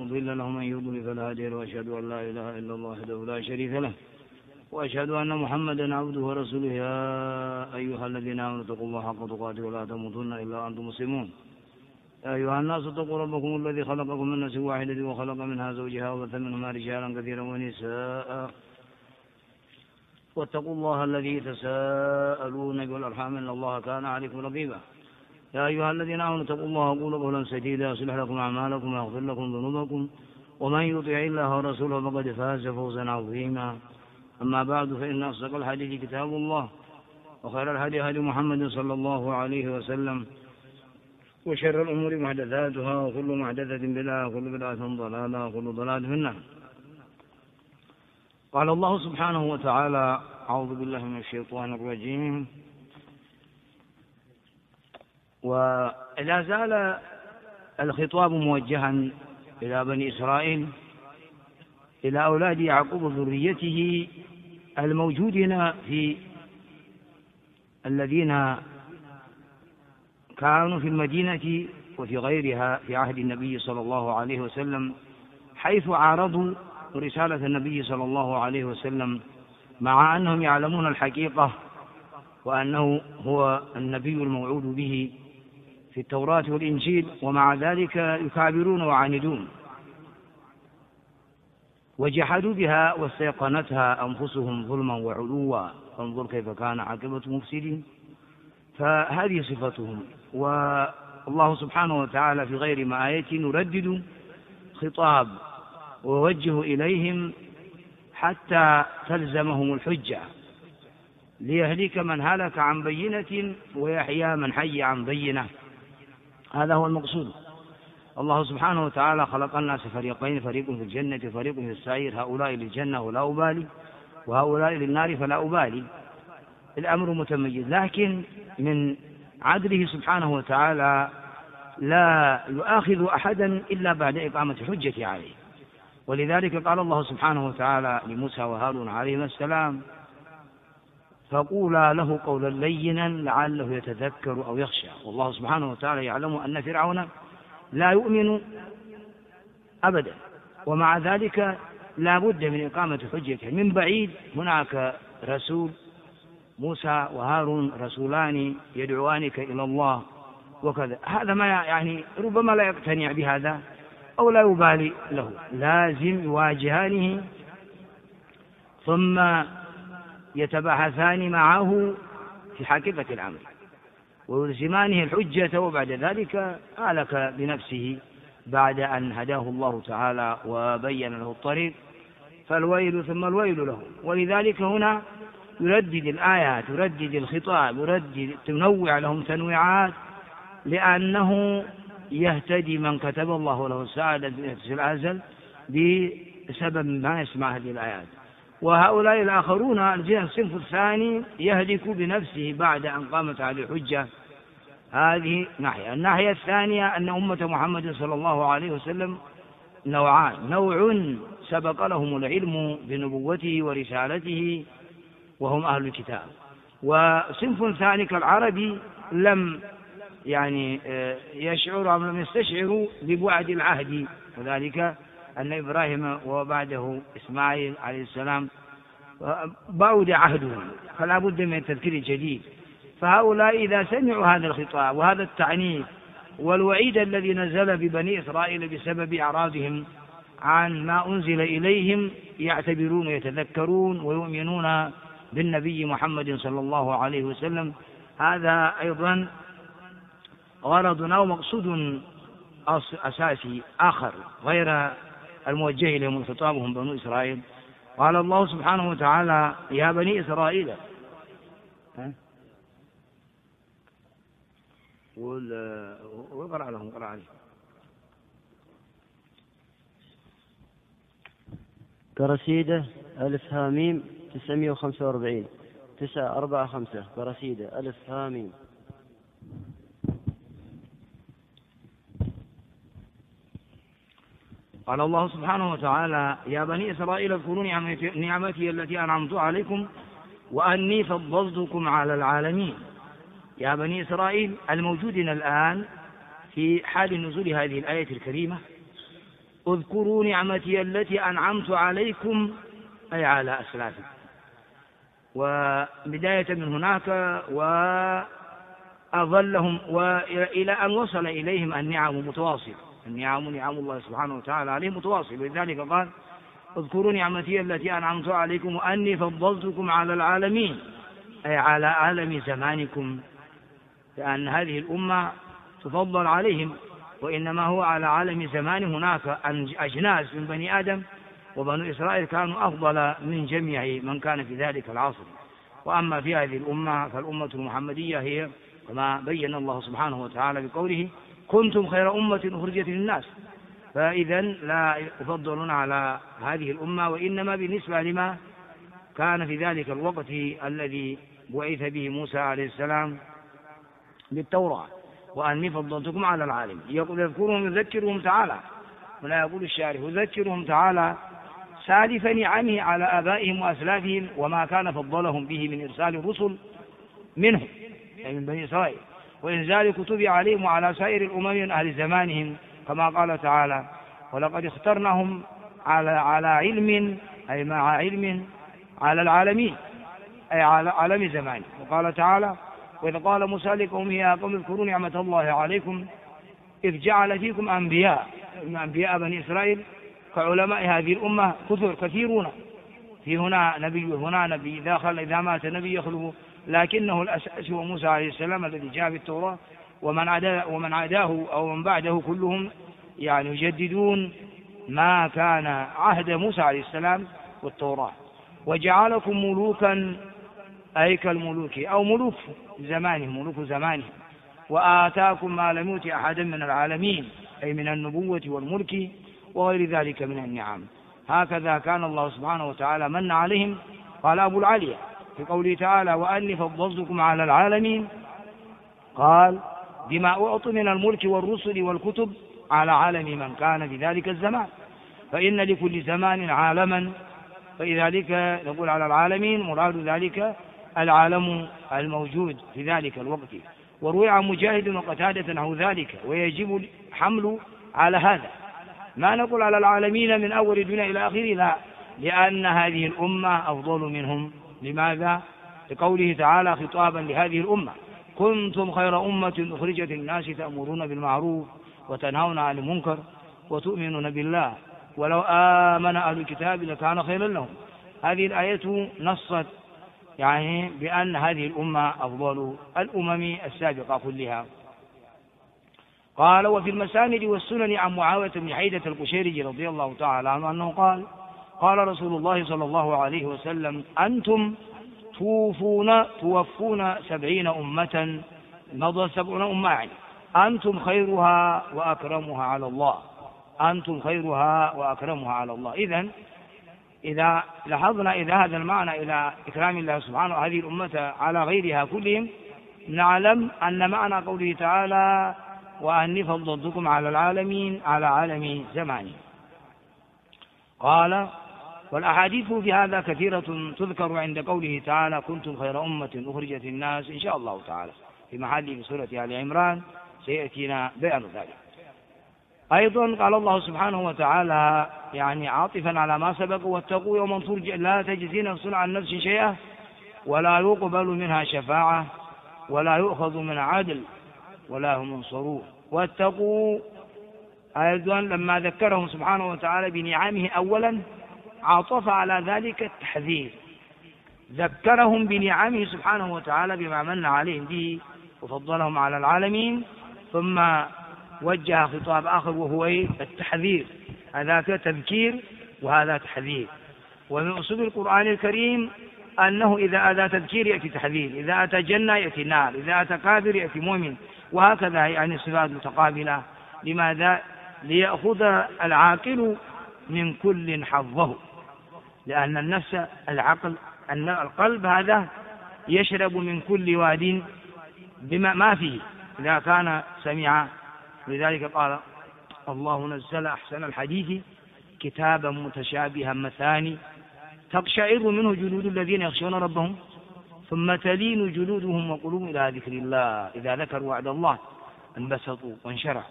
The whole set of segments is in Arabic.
مضل له ومن يضلل فلا هادي له، وأشهد أن لا إله إلا الله وحده لا شريك له، وأشهد أن محمدا عبده ورسوله. يا أيها الذين آمنوا اتقوا الله حق تقاته ولا تموتن إلا وأنتم مسلمون. يا أيها الناس اتقوا ربكم الذي خلقكم من نفس واحدة وخلق منها زوجها وبث منهما رجالا كثيرا ونساء، واتقوا الله الذي تساءلون به والأرحام إن الله كان عليكم رقيبا. يا أيها الذين آمنوا اتقوا الله وقولوا قولا سديدا يصلح لكم أعمالكم ويغفر لكم ذنوبكم، ومن يطع الله ورسوله فقد فاز فوزا عظيما. أما بعد، فإن أصدق الحديث كتاب الله، وخير الهدي هدي محمد صلى الله عليه وسلم، وشر الأمور محدثاتها، وكل محدثة بدعة، وكل بدعة ضلالة، وكل ضلالة في النار. قال الله سبحانه وتعالى: أعوذ بالله من الشيطان الرجيم. ولا زال الخطاب موجها إلى بني إسرائيل، إلى أولاد يعقوب وذريته الموجودين في الذين كانوا في المدينة وفي غيرها في عهد النبي صلى الله عليه وسلم، حيث عارضوا رسالة النبي صلى الله عليه وسلم، مع أنهم يعلمون الحقيقة وأنه هو النبي الموعود به في التوراة والإنجيل، ومع ذلك يكابرون ويعاندون، وجحدوا بها واستيقنتها أنفسهم ظلما وعلوا، فانظر كيف كان عاقبة مفسدين. فهذه صفتهم. والله سبحانه وتعالى في غير ما آية يردد خطاب ووجه إليهم حتى تلزمهم الحجة، ليهلك من هلك عن بينة ويحيى من حي عن بينة. هذا هو المقصود. الله سبحانه وتعالى خلق الناس فريقين، فريق في الجنة وفريق في السعير، هؤلاء للجنة ولا أبالي، وهؤلاء للنار فلا أبالي. الأمر متميز، لكن من عدله سبحانه وتعالى لا يؤاخذ أحدا إلا بعد إقامة الحجة عليه. ولذلك قال الله سبحانه وتعالى لموسى وهارون عليهما السلام: فقولا له قولا لينا لعله يتذكر أو يخشى. والله سبحانه وتعالى يعلم أن فرعون لا يؤمن أبدا، ومع ذلك لا بد من إقامة حجته. من بعيد هناك رسول، موسى وهارون رسولان يدعوانك إلى الله وكذا. هذا ما يعني ربما لا يقتنع بهذا أو لا يبالي له، لازم يواجهانه ثم يتباحثان معه في حقيقة الأمر ويلزمانه الحجة، وبعد ذلك هلك بنفسه بعد أن هداه الله تعالى وبين له الطريق، فالويل ثم الويل له. ولذلك هنا يردد الآيات، يردد الخطاب، يردد، تنوع لهم تنويعات، لأنه يهتدي من كتب الله له السعادة في الأزل بسبب ما يسمع هذه الآيات. وهؤلاء الآخرون الصنف الثاني يهلك بنفسه بعد أن قامت عليه الحجة. هذه ناحية. الناحية الثانية أن أمة محمد صلى الله عليه وسلم نوعان: نوع سبق لهم العلم بنبوته ورسالته وهم أهل الكتاب، وصنف ثاني كالعربي لم يشعر أو لم يستشعروا ببعد العهد، وذلك أن إبراهيم وبعده إسماعيل عليه السلام بعد عهدهم، فلا بد من التذكير الجديد. فهؤلاء إذا سمعوا هذا الخطاب وهذا التعنيف والوعيد الذي نزل ببني إسرائيل بسبب إعراضهم عن ما أنزل إليهم، يعتبرون ويتذكرون ويؤمنون بالنبي محمد صلى الله عليه وسلم. هذا أيضا غرضنا ومقصود أساسي آخر غير الموجه إليهم خطابهم بنو إسرائيل. قال الله سبحانه وتعالى: يا بني إسرائيل، وقرأ لهم، قرأ عليه كرسيدة ألف هاميم 945 945 كرسيدة ألف هاميم. قال الله سبحانه وتعالى: يا بني إسرائيل اذكروا نعمتي التي أنعمت عليكم وأني فضلتكم على العالمين. يا بني إسرائيل الموجودين الآن في حال نزول هذه الآية الكريمة اذكروا نعمتي التي أنعمت عليكم أي على أسلافكم. وبداية من هناك وأظلهم وإلى أن وصل إليهم النعم متواصلة، نعم الله سبحانه وتعالى عليهم متواصل. ولذلك قال اذكروا نعمتي التي أنعمت عليكم وأني فضلتكم على العالمين أي على عالم زمانكم، لأن هذه الأمة تفضل عليهم، وإنما هو على عالم زمان. هناك أجناس من بني آدم وبنو إسرائيل كانوا أفضل من جميع من كان في ذلك العصر. وأما في هذه الأمة فالأمة المحمدية هي كما بين الله سبحانه وتعالى بقوله كنتم خير أمة أخرجت للناس، فإذا لا يفضلون على هذه الأمة، وإنما بالنسبة لما كان في ذلك الوقت الذي بعث به موسى عليه السلام بالتوراة، وأني فضلتكم على العالم. يقول يذكرهم يذكرهم تعالى، ولا يقول الشارح يذكرهم تعالى سالف نعمه على آبائهم وأسلافهم وما كان فضلهم به من إرسال الرسل منهم أي من بني إسرائيل، وإنزال كتب عليهم وعلى سائر الأمم من أهل زمانهم، كما قال تعالى ولقد اخترناهم على علم أي مع علم على العالمين أي على عالم زمان. وقال تعالى وإذ قال موسى لقومه يا قوم اذكروا نعمة الله عليكم إذ جعل فيكم أنبياء بني إسرائيل كعلماء هذه الأمة كثيرون، في هنا نبي إذا مات نبي يخلفه، لكنه الأساس هو موسى عليه السلام الذي جاء بالتوراة، ومن عداه أو من بعده كلهم يعني يجددون ما كان عهد موسى عليه السلام والتوراة. وجعلكم ملوكا أي كالملوك أو ملوك زمانهم، وآتاكم ما لم يؤت أحدا من العالمين أي من النبوة والملك وغير ذلك من النعم. هكذا كان الله سبحانه وتعالى من عليهم. قال أبو العالية في قوله تعالى وأني فضلتكم على العالمين، قال بما أعطوا من الملك والرسل والكتب على عالم من كان في ذلك الزمان، فإن لكل زمان عالما، فلذلك نقول على العالمين مراد ذلك العالم الموجود في ذلك الوقت. وروي عن مجاهد وقتادة نحو ذلك، ويجب الحمل على هذا، ما نقول على العالمين من أول الدنيا إلى آخره، لا، لأن هذه الأمة أفضل منهم. لماذا؟ لقوله تعالى خطابا لهذه الأمة كنتم خير أمة أخرجت الناس تأمرون بالمعروف وتنهون عن المنكر وتؤمنون بالله ولو آمن أهل الكتاب لكان خيرا لهم. هذه الآية نصت يعني بأن هذه الأمة أفضل الأمم السابقة كلها. قال وفي المساند والسنن عن معاوية بن حيدة القشيري رضي الله تعالى عنه أنه قال قال رسول الله صلى الله عليه وسلم أنتم توفون 70 أمة، مضى 70 أمة يعني أنتم خيرها وأكرمها على الله، أنتم خيرها وأكرمها على الله. إذا لاحظنا إلى هذا المعنى إلى إكرام الله سبحانه هذه الأمة على غيرها كلهم، نعلم أن معنى قوله تعالى وأني فضلتكم على العالمين على عالم زماني. قال والأحاديث في هذا كثيرة تذكر عند قوله تعالى كنتم خير أمة أخرجت الناس، إن شاء الله تعالى في محل في سورة آل عمران سيأتينا بيان ذلك. أيضا قال الله سبحانه وتعالى يعني عاطفا على ما سبق واتقوا يوما لا تجزي نفس عن نفس شيئا ولا يقبل منها شفاعة ولا يؤخذ منها عدل ولا هم ينصرون. واتقوا أيضا لما ذكرهم سبحانه وتعالى بنعمه أولا عطف على ذلك التحذير، ذكرهم بنعمه سبحانه وتعالى بما من عليهم به وفضلهم على العالمين، ثم وجه خطاب آخر وهو التحذير، هذا تذكير وهذا تحذير. ومن أصول القرآن الكريم أنه إذا أتى تذكير يأتي تحذير، إذا أتى جنة يأتي نار، إذا أتى كافر يأتي مؤمن، وهكذا يعني صفات متقابلة. لماذا؟ ليأخذ العاقل من كل حظه، لأن النفس العقل أن القلب هذا يشرب من كل واد بما ما فيه إذا كان سميعا. لذلك قال الله نزل أحسن الحديث كتابا متشابها مثاني تقشعر منه جلود الذين يخشون ربهم ثم تلين جلودهم وقلوبهم إلى ذكر الله إذا ذكروا وعد الله انبسطوا وانشرحوا.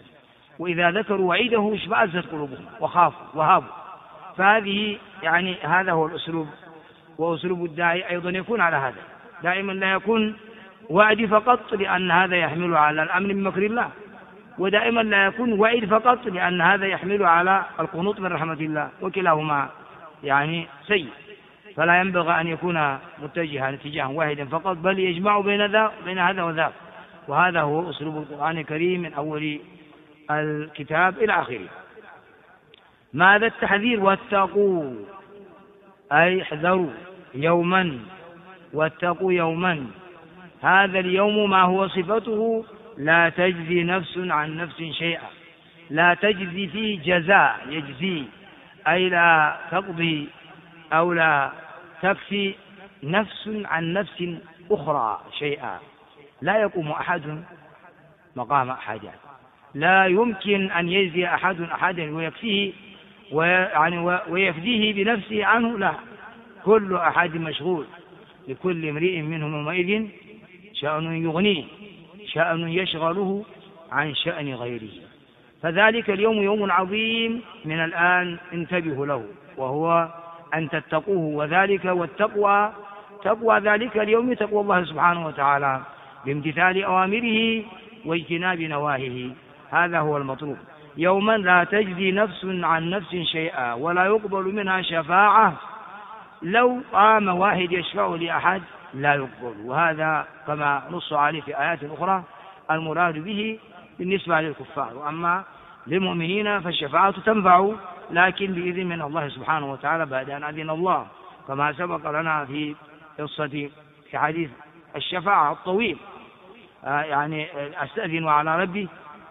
وإذا ذكروا وعيده اشمأزت قلوبهم وخافوا وهابوا. فهذه يعني هذا هو الأسلوب، وأسلوب الداعي أيضا يكون على هذا، دائما لا يكون وعد فقط لأن هذا يحمل على الأمن من مكر الله، ودائما لا يكون وعد فقط لأن هذا يحمل على القنوط من رحمة الله، وكلاهما يعني سيء. فلا ينبغي أن يكون متجها اتجاها واحدا فقط، بل يجمع بين هذا وذاك. وهذا هو أسلوب القرآن الكريم من أول الكتاب إلى آخره. ماذا التحذير؟ واتقوا أي احذروا يوما، واتقوا يوما. هذا اليوم ما هو صفته؟ لا تجزي نفس عن نفس شيئا، لا تجزي فيه جزاء يجزي، أي لا تقضي أو لا تكفي نفس عن نفس أخرى شيئا. لا يقوم أحد مقام أحد، لا يمكن أن يجزي أحد أحدا ويكفيه ويفديه بنفسه عنه، لا، كل أحد مشغول، لكل امرئ منهم يومئذ شأن يغنيه، شأن يشغله عن شأن غيره. فذلك اليوم يوم عظيم من الآن انتبهوا له، وهو أن تتقوه. وذلك والتقوى، تقوى ذلك اليوم تقوى الله سبحانه وتعالى بامتثال أوامره واجتناب نواهيه، هذا هو المطلوب. يوما لا تجزي نفس عن نفس شيئا ولا يقبل منها شفاعة، لو قام واحد يشفع لأحد لا يقبل. وهذا كما نص عليه في آيات أخرى المراد به بالنسبة للكفار، وأما للمؤمنين فالشفاعة تنفع لكن بإذن من الله سبحانه وتعالى بعد أن أذن الله، كما سبق لنا في قصة في حديث الشفاعة الطويل، يعني أستأذن على ربي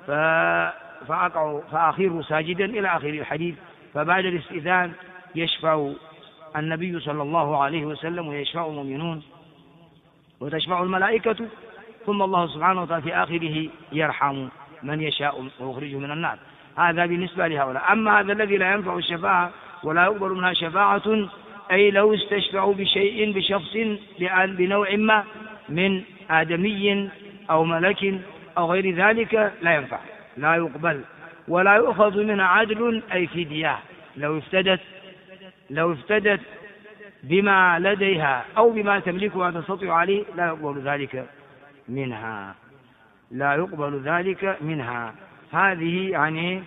فأخر ساجدا إلى آخر الحديث. فبعد الاستئذان يشفع النبي صلى الله عليه وسلم ويشفع المؤمنون وتشفع الملائكة، ثم الله سبحانه وتعالى في آخره يرحم من يشاء ويخرجه من النار. هذا بالنسبة لهؤلاء. أما هذا الذي لا ينفع الشفاعة ولا يقبل منها شفاعة، أي لو استشفعوا بشيء بشخص بنوع ما من آدمي أو ملك أو غير ذلك لا ينفع، لا يقبل، ولا يؤخذ منها عدل أي فدية. لو افتدت بما لديها أو بما تملكها تستطيع عليه لا يقبل ذلك منها، لا يقبل ذلك منها. هذه يعني،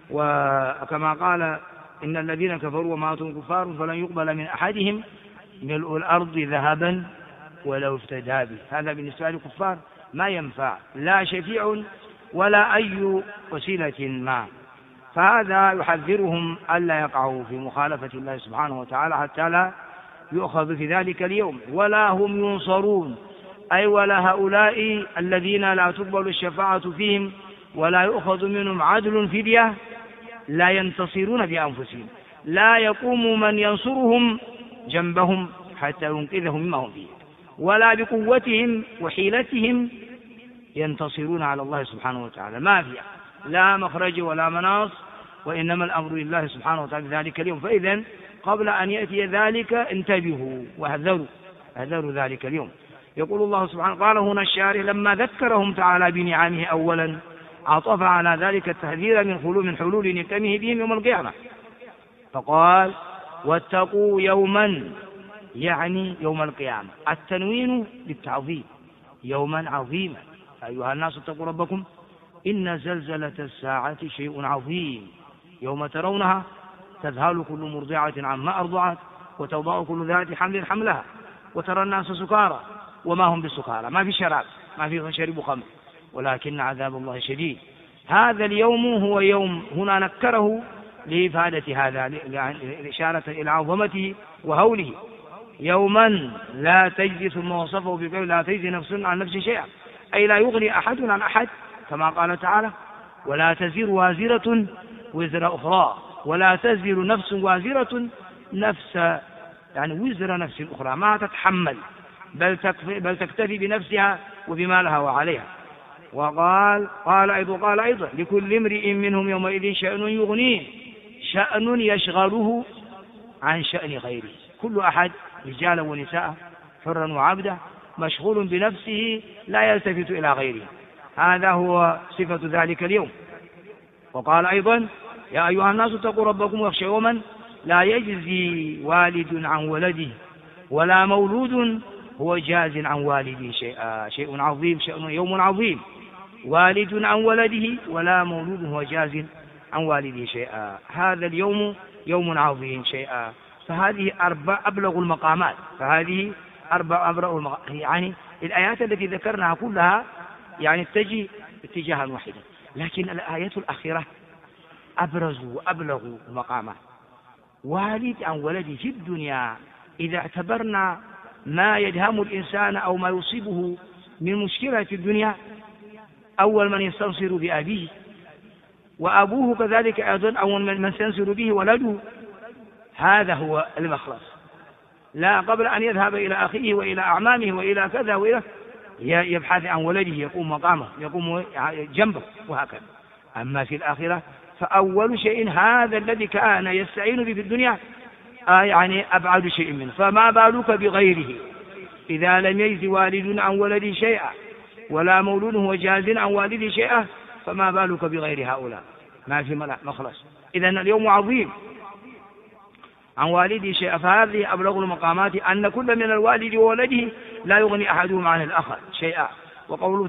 وكما قال إن الذين كفروا وماتوا كفار فلن يقبل من أحدهم ملء الأرض ذهبا ولو افتدى به. هذا بالنسبة للكفار ما ينفع، لا شفيع ولا أي وسيلة ما. فهذا يحذرهم ألا يقعوا في مخالفة الله سبحانه وتعالى حتى لا يؤخذ في ذلك اليوم ولا هم ينصرون، أي ولا هؤلاء الذين لا تقبل الشفاعة فيهم ولا يؤخذ منهم عدل فدية لا ينتصرون بأنفسهم، لا يقوم من ينصرهم جنبهم حتى ينقذهم مما هم فيه، ولا بقوتهم وحيلتهم ينتصرون على الله سبحانه وتعالى، ما فيها لا مخرج ولا مناص، وإنما الأمر لله سبحانه وتعالى ذلك اليوم. فإذن قبل أن يأتي ذلك انتبهوا واحذروا ذلك اليوم. يقول الله سبحانه قال هنا الشارع لما ذكرهم تعالى بنعمه أولا عطف على ذلك التحذير من حلول نقمه بهم يوم القيامة، فقال واتقوا يوما، يعني يوم القيامة، التنوين للتعظيم، يوما عظيما أيها الناس اتقوا ربكم إن زلزلة الساعة شيء عظيم يوم ترونها تذهل كل مرضعة عما أرضعت وتوضع كل ذات حمل حملها وترى الناس سكارى وما هم بسكارى، ما في شراب، ما في شرب خمر، ولكن عذاب الله شديد. هذا اليوم هو يوم، هنا نكره لإفادة هذا، الإشارة إلى عظمته وهوله. يوما لا تجزي، ثم وصفه بقول لا تجزي نفس عن نفس شيئا، أي لا يغني أحد عن أحد، كما قال تعالى ولا تزر وازرة وزر أخرى، ولا تزر نفس وازرة نفس يعني وزر نفس أخرى، ما تتحمل بل تكتفي بنفسها وبما لها وعليها. قال أيضا لكل امرئ منهم يومئذ شأن يغنيه، شأن يشغله عن شأن غيره، كل أحد رجالا ونساء حرا وعبدا مشغول بنفسه لا يلتفت إلى غيره، هذا هو صفة ذلك اليوم. وقال أيضا يا أيها الناس اتقوا ربكم واخشوا يوما لا يجزي والد عن ولده ولا مولود هو جاز عن والده شيئا. شيء عظيم، يوم عظيم، والد عن ولده ولا مولود هو جاز عن والده شيئا. هذا اليوم يوم عظيم شيئا. فهذه أبلغ المقامات، أبلغ المقامات. يعني الآيات التي ذكرناها كلها يعني تجي اتجاها واحدا، لكن الآيات الأخيرة أبرز وأبلغ المقامات. والد عن ولده في الدنيا إذا اعتبرنا ما يدهم الإنسان أو ما يصيبه من مشكلة في الدنيا، أول من يستنصر بأبيه، وأبوه كذلك أيضا أول من يستنصر به ولده. هذا هو المخلص، لا قبل أن يذهب إلى أخيه وإلى أعمامه وإلى كذا وإلى يبحث عن ولده يقوم مقامه يقوم جنبه وهكذا. أما في الآخرة فأول شيء هذا الذي كان يستعين به في الدنيا يعني أبعد شيء منه، فما بالك بغيره. إذا لم يجز والد عن ولده شيئا ولا مولود هو جاز عن والده شيئا، فما بالك بغير هؤلاء، ما في مخلص. إذن اليوم عظيم عن والده شيئا. فهذه أبلغ المقامات، أن كل من الوالد وولده لا يغني أحدهم عن الآخر شيئا. وقوله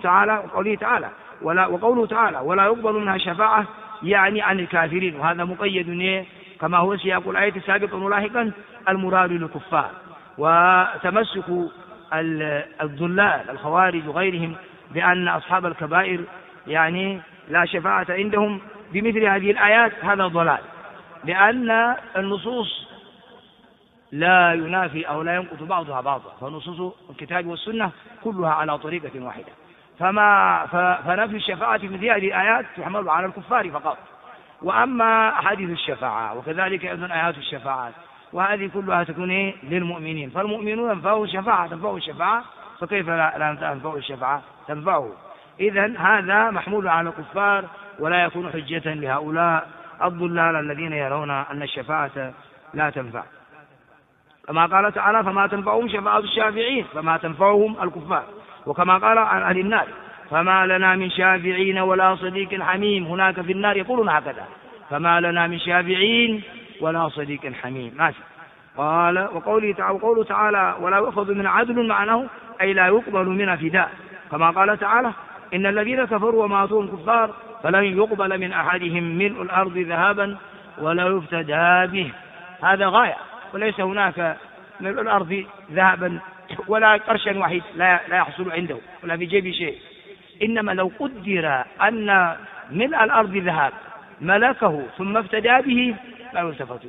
تعالى ولا يقبل منها شفاعة، يعني عن الكافرين، وهذا مقيد كما هو سياق الآية سابقا ولاحقا المراد للكفار. وتمسك الضلال الخوارج وغيرهم بأن أصحاب الكبائر يعني لا شفاعة عندهم بمثل هذه الآيات، هذا ضلال، لأن النصوص لا ينافي أو لا ينقض بعضها بعضا، فنصوص الكتاب والسنة كلها على طريقة واحدة. فنفي الشفاعة في مثل هذه الآيات تحمل على الكفار فقط. وأما أحاديث الشفاعة وكذلك أيضا آيات الشفاعات وهذه كلها تكون للمؤمنين، فالمؤمنون تنفعه الشفاعة، فكيف لا تنفعه الشفاعة؟ تنفعه. إذن هذا محمول على الكفار ولا يكون حجة لهؤلاء الضلال الذين يرون أن الشفاعة لا تنفع. كما قال تعالى فما تنفعهم شفاعة الشافعين، فما تنفعهم الكفار. وكما قال عن أهل النار فما لنا من شافعين ولا صديق حميم، هناك في النار يقولون هكذا فما لنا من شافعين ولا صديق حميم. ماشي. قال وقوله تعالى ولا يؤخذ من عدل، معناه أي لا يقبل من فداء، كما قال تعالى إن الذين كفروا وماتوا كفار فلن يقبل من أحدهم ملء الأرض ذهبا ولا يفتدى به. هذا غاية، وليس هناك ملء الأرض ذهبا ولا قرشا واحد لا يحصل عنده ولا في جيب شيء. إنما لو قدر أن ملء الأرض ذهب ملكه ثم افتدى به ما يلتفت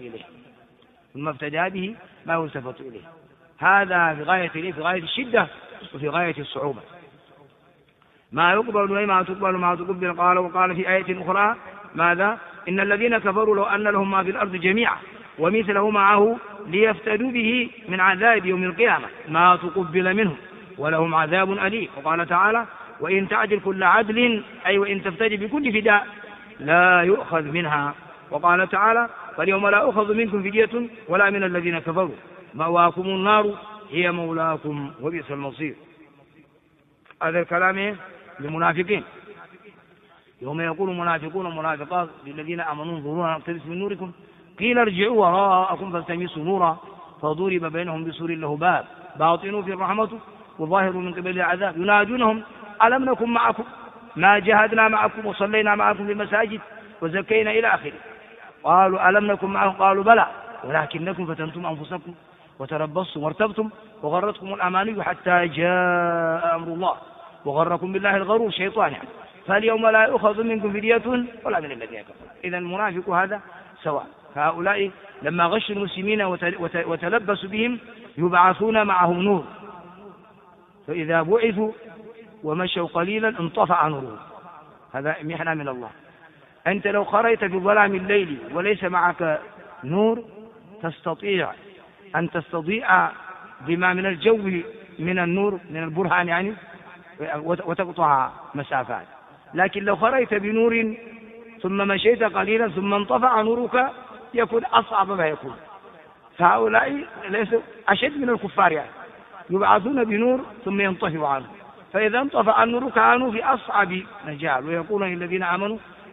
إليه، هذا في غاية الشدة وفي غاية الصعوبة. ما يقبل وما تقبل ما تقبل. وقال في آية أخرى ماذا؟ إن الذين كفروا لو أن لهم ما في الأرض جميعا ومثله معه ليفتدوا به من عذاب يوم القيامة ما تقبل منهم ولهم عذاب أليم. وقال تعالى وإن تعدل كل عدل، أي وإن تفتدي بكل فداء لا يؤخذ منها. وقال تعالى فاليوم لا أخذ منكم فدية ولا من الذين كفروا مأواكم النار هي مولاكم وبئس المصير. هذا الكلام للمنافقين، يوم يقول المنافقون والمنافقات للذين آمنوا انظرونا نقتبس من نوركم قيل ارجعوا وراءكم فالتمسوا نورا فضرب بينهم بسور له باب باطنوا في الرحمة وظاهر من قبل العذاب ينادونهم ألم نكن معكم ما جاهدنا معكم وصلينا معكم في المساجد وزكينا إلى آخره. قالوا ألم نكن معكم قالوا بلى ولكنكم فتنتم أنفسكم وتربصتم وارتبتم وغرتكم الأماني حتى جاء أمر الله وغركم بالله الغرور شيطان يعني. فاليوم لا يؤخذ منكم فدية ولا من الذين كفروا. إذا المنافق هذا سواء. فهؤلاء لما غشوا المسلمين وتلبسوا بهم يبعثون معهم نور، فإذا بعثوا ومشوا قليلا انطفأ نورهم. هذا محنة من الله. أنت لو خرجت في ظلام الليل وليس معك نور تستطيع أن تستضيء بما من الجو من النور من البرهان يعني وتقطع مسافات. لكن لو خرجت بنور ثم مشيت قليلا ثم انطفأ نورك يكون أصعب ما يكون. فهؤلاء ليسوا أشد من الكفار يعني يبعثون بنور ثم ينطفئ عنه، فإذا انطفأ النور كانوا في أصعب مجال. ويقولون للذين آمنوا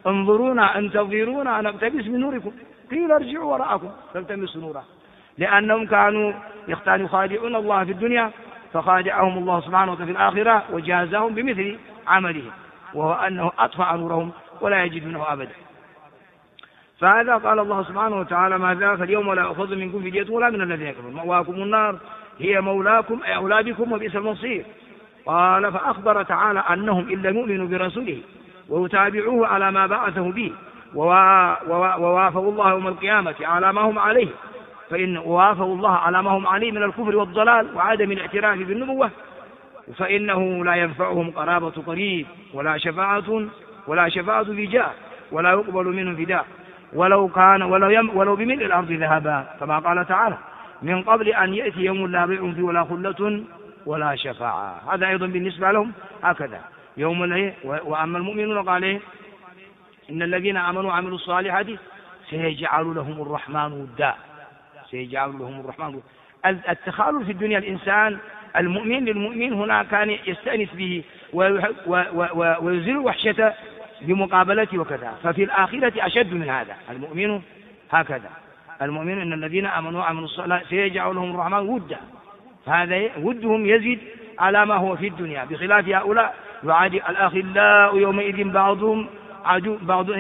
انظرونا انتظرونا نقتبس من نوركم، قيل ارجعوا وراءكم فالتمسوا نورا، لأنهم كانوا يخادعون الله في الدنيا فخادعهم الله سبحانه وتعالى في الآخرة وجازاهم بمثل عملهم، وهو أنه أطفأ نورهم ولا يجدونه أبدا. فهذا قال الله سبحانه وتعالى: ما ذاك اليوم لا يؤخذ منكم فدية ولا من الذين كفروا، مأواكم النار هي مولاكم أي أولادكم وبئس المصير. قال فأخبر تعالى أنهم إن لم يؤمنوا برسوله ويتابعوه على ما بعثه به ووافوا الله يوم القيامة على ما هم عليه، فإن وافوا الله على ما هم عليه من الكفر والضلال وعدم الاعتراف بالنبوة، فإنه لا ينفعهم قرابة قريب ولا شفاعة ذي جاه ولا يقبل منهم فداء ولو بملء الأرض ذهبا، كما قال تعالى: من قبل أن يأتي يوم لا بيع فيه ولا خلة ولا شفاعة. هذا أيضا بالنسبة لهم هكذا يوم وأما المؤمنون قال إن الذين آمنوا وعملوا الصالحات سيجعل لهم الرحمن ودا، سيجعل لهم الرحمن ودا. التخالف في الدنيا الإنسان المؤمن للمؤمن هنا كان يستأنس به ويزيل الوحشة بمقابلته وكذا، ففي الآخرة أشد من هذا. المؤمن هكذا، المؤمن إن الذين آمنوا وعملوا الصالحات سيجعل لهم الرحمن ودا، هذا ودهم يزيد على ما هو في الدنيا، بخلاف هؤلاء يعادي الأخلاء يومئذ بعضهم عدو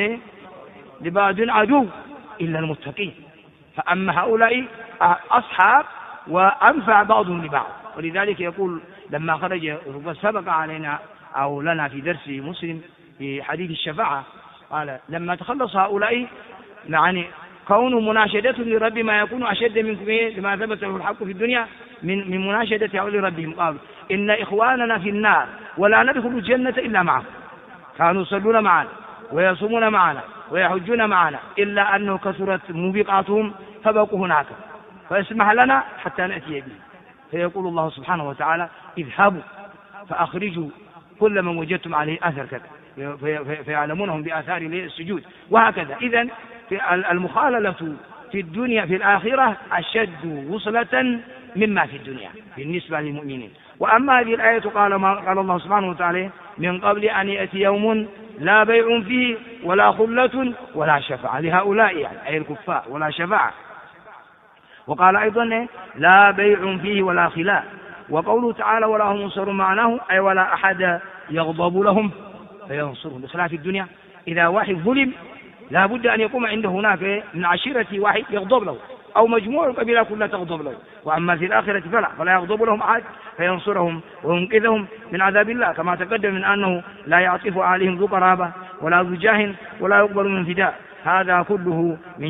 لبعض عدو إلا المتقين. فأما هؤلاء أصحاب وأنفع بعضهم لبعض، ولذلك يقول لما خرج سبق علينا أو لنا في درس مسلم في حديث الشفاعة، قال لما تخلص هؤلاء يعني كون مناشدة لرب ما يكون أشد منكم لما ثبت له الحق في الدنيا من مناشدة لربهم، قالوا إن إخواننا في النار ولا ندخل الجنة إلا معهم، كانوا يصلون معنا ويصومون معنا ويحجون معنا إلا أنه كثرت موبقاتهم فبقوا هناك، فاسمح لنا حتى نأتي به. فيقول الله سبحانه وتعالى: اذهبوا فأخرجوا كل من وجدتم عليه أثر كذا، فيعلمونهم بآثار السجود، وهكذا. إذن المخاللة في الدنيا في الآخرة أشد وصلة مما في الدنيا بالنسبة للمؤمنين. وأما هذه الآية قال الله سبحانه وتعالى: من قبل أن يأتي يوم لا بيع فيه ولا خلة ولا شفاعة، لهؤلاء يعني أي الكفار، ولا شفاعة. وقال أيضا: لا بيع فيه ولا خلاء. وقوله تعالى: ولا هم ينصرون معناه أي ولا أحد يغضب لهم فينصرهم، بخلاف الدنيا إذا واحد ظلم لا بد أن يقوم عنده هناك من عشيرة واحد يغضب له أو مجموع القبيلة كلها تغضب له، وأما في الآخرة فلا يغضب لهم أحد فينصرهم وينقذهم من عذاب الله، كما تقدم من أنه لا يعطف عليهم ذو قرابة ولا ذو جاه ولا يقبل من فداء. هذا كله من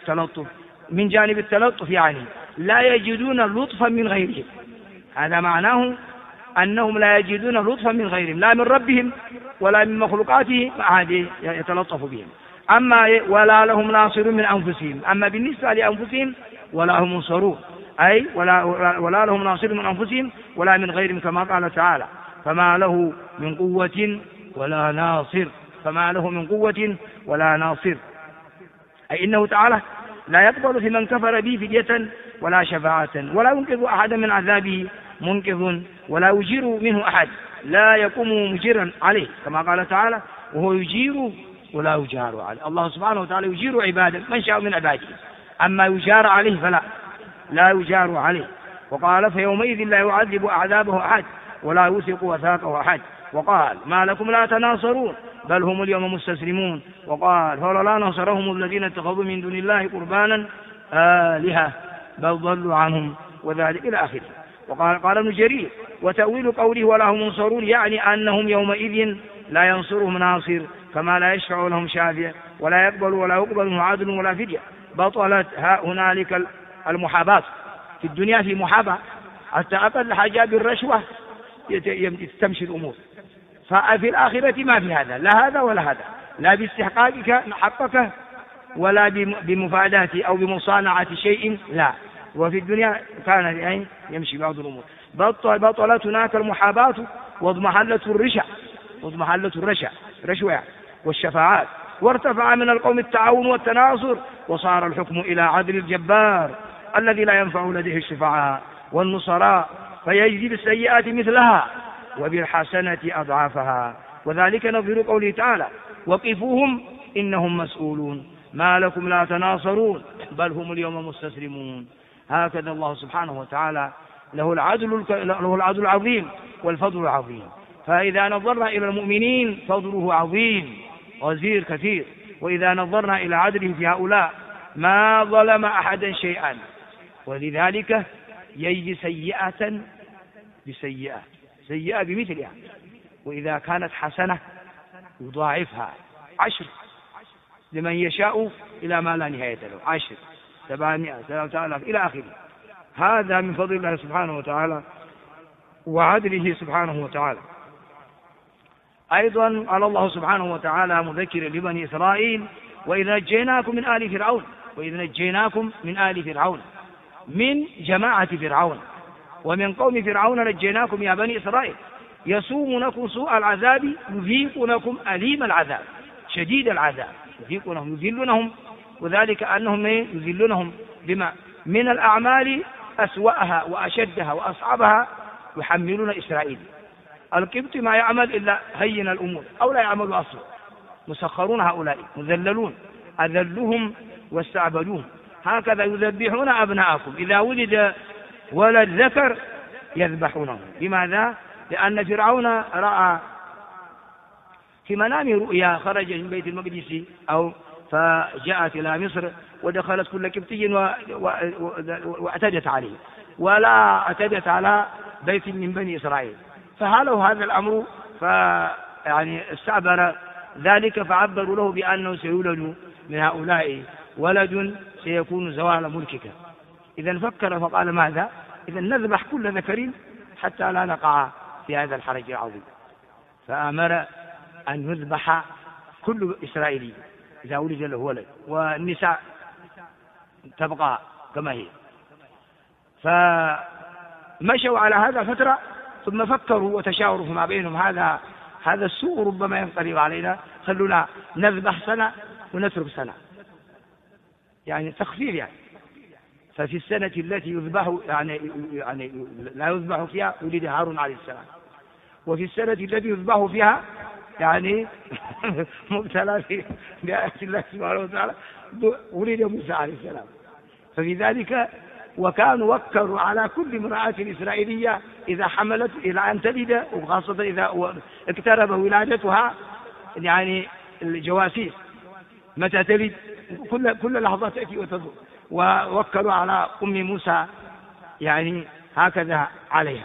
جانب التلطف يعني لا يجدون لطفا من غيرهم. هذا معناه أنهم لا يجدون لطفا من غيرهم، لا من ربهم ولا من مخلوقاته، هذه يتلطف بهم. أما ولا لهم ناصر من أنفسهم، أما بالنسبة لأنفسهم ولا هم منصرون، أي ولا لهم ناصر من أنفسهم ولا من غيرهم، كما قال تعالى: فما له من قوة ولا ناصر، فما له من قوة ولا ناصر، أي إنه تعالى لا يقبل في من كفر به فدية ولا شفاعة، ولا ينقذ أحدا من عذابه منقذ، ولا يجير منه أحد، لا يقوم مجيرا عليه، كما قال تعالى: وهو يجير ولا يجار عليه. الله سبحانه وتعالى يجير عباده من شاء من عباده، أما يجار عليه فلا، لا يجار عليه. وقال: فيومئذ لا يعذب عذابه أحد ولا يوثق وثاقه أحد. وقال: ما لكم لا تناصرون بل هم اليوم مستسلمون. وقال: فلولا نصرهم الذين اتخذوا من دون الله قربانا آلهة بل ضلوا عنهم وذلك إلى آخره. وقال ابن جرير: وتأويل قوله ولا هم منصرون يعني أنهم يومئذ لا ينصرهم ناصر، كما لا يشفع لهم شافع ولا يقبل ولا يقبل منه عدل ولا فدية. بطلت هنالك المحاباة في الدنيا، في محاباة حتى أقل حاجة بالرشوة تمشي الأمور، ففي الآخرة ما في هذا، لا هذا ولا هذا، لا باستحقاقك حقك ولا بمفاداة أو بمصانعة شيء، لا. وفي الدنيا كان يمشي بعض الأمور. بطلت هناك المحاباة واضمحلت الرشوة والشفاعات، وارتفع من القوم التعاون والتناصر، وصار الحكم إلى عدل الجبار الذي لا ينفع لديه الشفعاء والنصراء، فيجزي بالسيئات مثلها وبالحسنة أضعافها. وذلك نظير قوله تعالى: وقفوهم إنهم مسؤولون ما لكم لا تناصرون بل هم اليوم مستسلمون. هكذا الله سبحانه وتعالى له العدل العظيم والفضل العظيم. فإذا نظرنا إلى المؤمنين فضله عظيم غزير كثير، وإذا نظرنا إلى عدله في هؤلاء ما ظلم أحدا شيئا، ولذلك يجزي سيئة بسيئة، سيئة بمثلها، وإذا كانت حسنة يضاعفها 10 لمن يشاء إلى ما لا نهاية له، 10 700 3000 إلى آخره. هذا من فضل الله سبحانه وتعالى وعدله سبحانه وتعالى. أيضا قال الله سبحانه وتعالى مذكرا لبني إسرائيل: وإذ نجيناكم من آل فرعون، وإذ نجيناكم من آل فرعون، من جماعة فرعون ومن قوم فرعون نجيناكم يا بني إسرائيل يسومونكم سوء العذاب يذيقونكم أليم العذاب شديد العذاب، يذيقونهم يذلونهم، وذلك أنهم يذلونهم بما من الأعمال أسوأها وأشدها وأصعبها يحملون إسرائيل. القبط ما يعمل إلا هين الأمور أو لا يعمل أصلا، مسخرون هؤلاء مذللون أذلهم واستعبدوهم. هكذا يذبحون أبناءكم، إذا ولد ولد ذكر يذبحونه. لماذا؟ لأن فرعون رأى في منام رؤيا خرج من بيت المقدس أو فجاءت إلى مصر ودخلت كل قبطي واعتدت عليه، ولا اعتدت على بيت من بني إسرائيل. فهاله هذا الأمر يعني استعبر ذلك، فعبروا له بأنه سيولد من هؤلاء ولد سيكون زوال ملكك. إذا فكر فقال: ماذا؟ إذا نذبح كل ذكر حتى لا نقع في هذا الحرج العظيم. فأمر أن يذبح كل إسرائيلي إذا ولد له ولد، والنساء تبقى كما هي. فمشوا على هذا فترة، ثم فكروا وتشاوروا فيما بينهم: هذا السوء ربما ينقلب علينا، خلونا نذبح سنة ونترك سنة، يعني تخفيف يعني. ففي السنة التي يذبح يعني لا يذبح فيها ولد هارون عليه السلام، وفي السنة التي يذبح فيها يعني مبتلى بآيات الله سبحانه وتعالى ولد موسى عليه السلام. ففي ذلك وكانوا وكروا على كل امرأة إسرائيلية إذا حملت إلى أن تلد، وخاصة إذا اقترب ولادتها يعني الجواسيس متى تلد، كل لحظة تأتي وتزور، ووكلوا على أم موسى يعني هكذا عليها.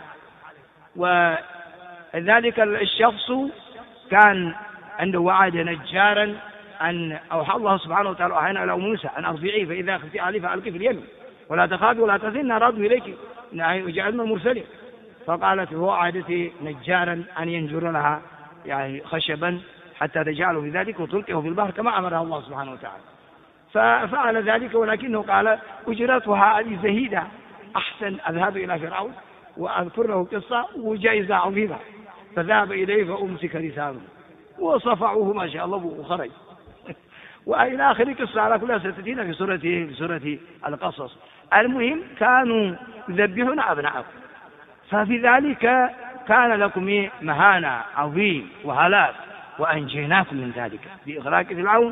وذلك الشخص كان عنده وعد نجارا أن أوحى الله سبحانه وتعالى أوحينا إلى موسى أن أرضعيه، فإذا خفت عليه فألقيه في اليم ولا تخافي ولا تحزني رادوا إليك وجعلنا المرسلين. فقالت هو عادتي نجارا أن ينجر لها يعني خشبا حتى تجعله في ذلك وتلقيه في البحر كما أمرها الله سبحانه وتعالى. ففعل ذلك، ولكنه قال أجرتها هذه زهيدة، أحسن أذهب إلى فرعون وأذكر له قصة وجائزة عظيمة. فذهب إليه فأمسك لسانه وصفعوه ما شاء الله وخرج. وإلى آخر قصة على كلها ستأتينا في سورة القصص. المهم كانوا يذبحون أبناءكم، ففي ذلك كان لكم مهانة عظيم وهلاك، وأنجيناكم من ذلك بإغراق فرعون.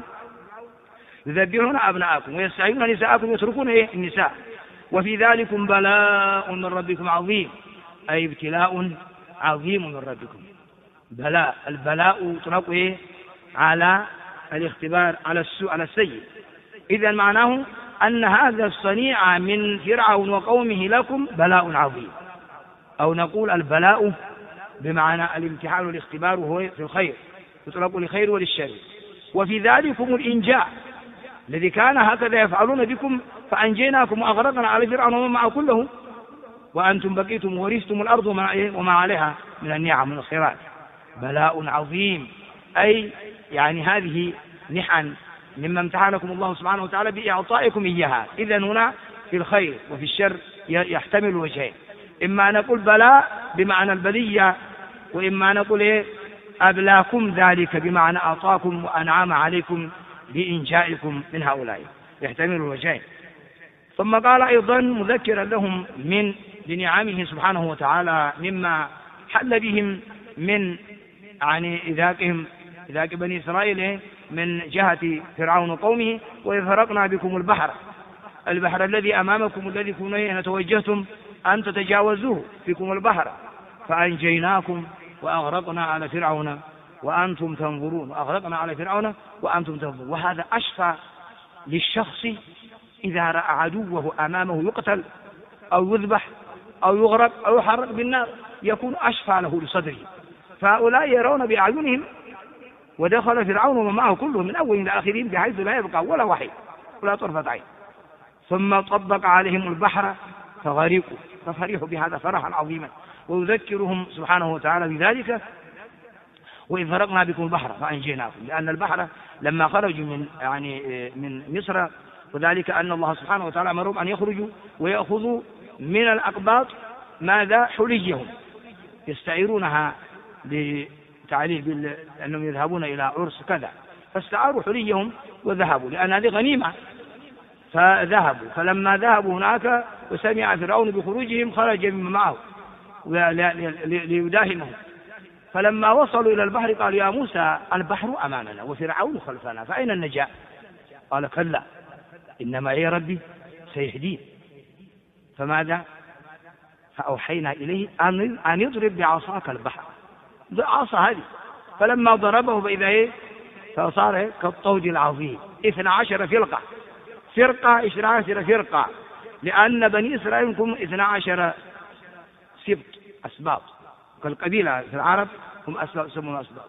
يذبحون أبناءكم ويستحيون نساءكم يتركون النساء، وفي ذلكم بلاء من ربكم عظيم، أي ابتلاء عظيم من ربكم. بلاء، البلاء يطلق على الاختبار، على السيء. إذا معناه أن هذا الصنيع من فرعون وقومه لكم بلاء عظيم، أو نقول البلاء بمعنى الامتحان والاختبار، وهو في الخير، يطلق للخير وللشر. وفي ذلكم الإنجاء الذي كان هكذا يفعلون بكم، فأنجيناكم وأغرقنا على فرعون ومن معه كله، وأنتم بقيتم ورثتم الأرض وما عليها من النعم من الخيرات. بلاء عظيم، أي يعني هذه نحن مما امتحنكم الله سبحانه وتعالى بإعطائكم إياها. إذن هنا في الخير وفي الشر يحتمل وجهين: إما نقول بلاء بمعنى البلية، وإما نقول أبلاكم ذلك بمعنى أعطاكم وأنعم عليكم بإنجائكم من هؤلاء، يحتمل وجهين. ثم قال أيضا مذكرا لهم من بنعمه سبحانه وتعالى مما حل بهم من يعني إذاق بني إسرائيل من جهة فرعون وقومه: وإذ فرقنا بكم البحر الذي أمامكم الذي كنتم توجهتم أن تتجاوزوه بكم البحر فأنجيناكم وأغرقنا على فرعون وأنتم تنظرون. وهذا أشفى للشخص إذا رأى عدوه أمامه يقتل أو يذبح أو يغرق أو يحرق بالنار، يكون أشفى له لصدره. فهؤلاء يرون بأعينهم، ودخل فرعون ومعه كلهم من أول إلى آخرين بحيث لا يبقى ولا وحيد ولا طرفة عين. ثم طبق عليهم البحر فغرقوا، ففرحوا بهذا فرحا عظيما. ويذكرهم سبحانه وتعالى بذلك: وإذ فرقنا بكم البحر فأنجيناكم، لأن البحر لما خرجوا من مصر، وذلك أن الله سبحانه وتعالى أمرهم أن يخرجوا ويأخذوا من الأقباط ماذا؟ حليهم، يستعيرونها بتعليل أنهم يذهبون إلى عرس كذا، فاستعاروا حليهم وذهبوا، لأن هذه غنيمة. فذهبوا، فلما ذهبوا هناك وسمع فرعون بخروجهم خرج ممن معه ليداهمهم. فلما وصلوا إلى البحر قالوا: يا موسى البحر أمامنا وفرعون خلفنا فأين النجاة؟ قال: كلا إن معي ربي سيهدين. فماذا؟ فأوحينا إليه أن يضرب بعصاك البحر، بعصا هذه. فلما ضربه فإذا فصار كالطود العظيم. 12 فرقة، لأن بني إسرائيل هم 12 سبط أسباط، كالقبيلة في العرب هم أسباط يسمون أسباط.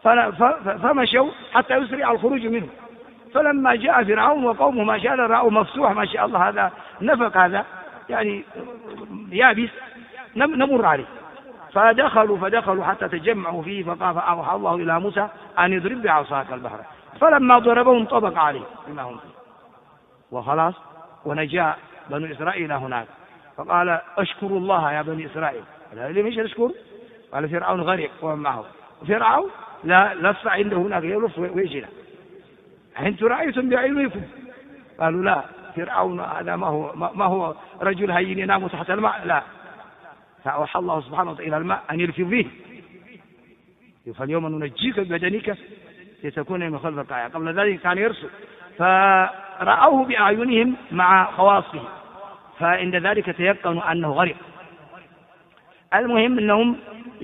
فمشوا حتى يسرع الخروج منه. فلما جاء فرعون وقومه ما شاء الله رأوا مفتوح، ما شاء الله هذا نفق، هذا يعني يابس نمر عليه. فدخلوا حتى تجمعوا فيه، فأوحى الله إلى موسى أن يضرب بعصاك البحر. فلما ضربه انطبق عليه بما هم فيه وخلاص، ونجا بنو إسرائيل هناك. فقال: اشكروا الله يا بني إسرائيل. قال: ليه مش نشكر؟ قال: فرعون غرق ومن معه. فرعون لا لف عنده هناك يلف ويجينا، أنتم رأيتم بعينكم. قالوا: لا، فرعون هذا ما هو رجل هين ينام تحت الماء، لا. فأوحى الله سبحانه وتعالى إلى الماء أن يلفظ به، فاليوم ننجيك ببدنك لتكون من خلفك آية. قبل ذلك كان يرسل، فرأوه بأعينهم مع خواصه، فعند ذلك تيقنوا أنه غرق. المهم أنهم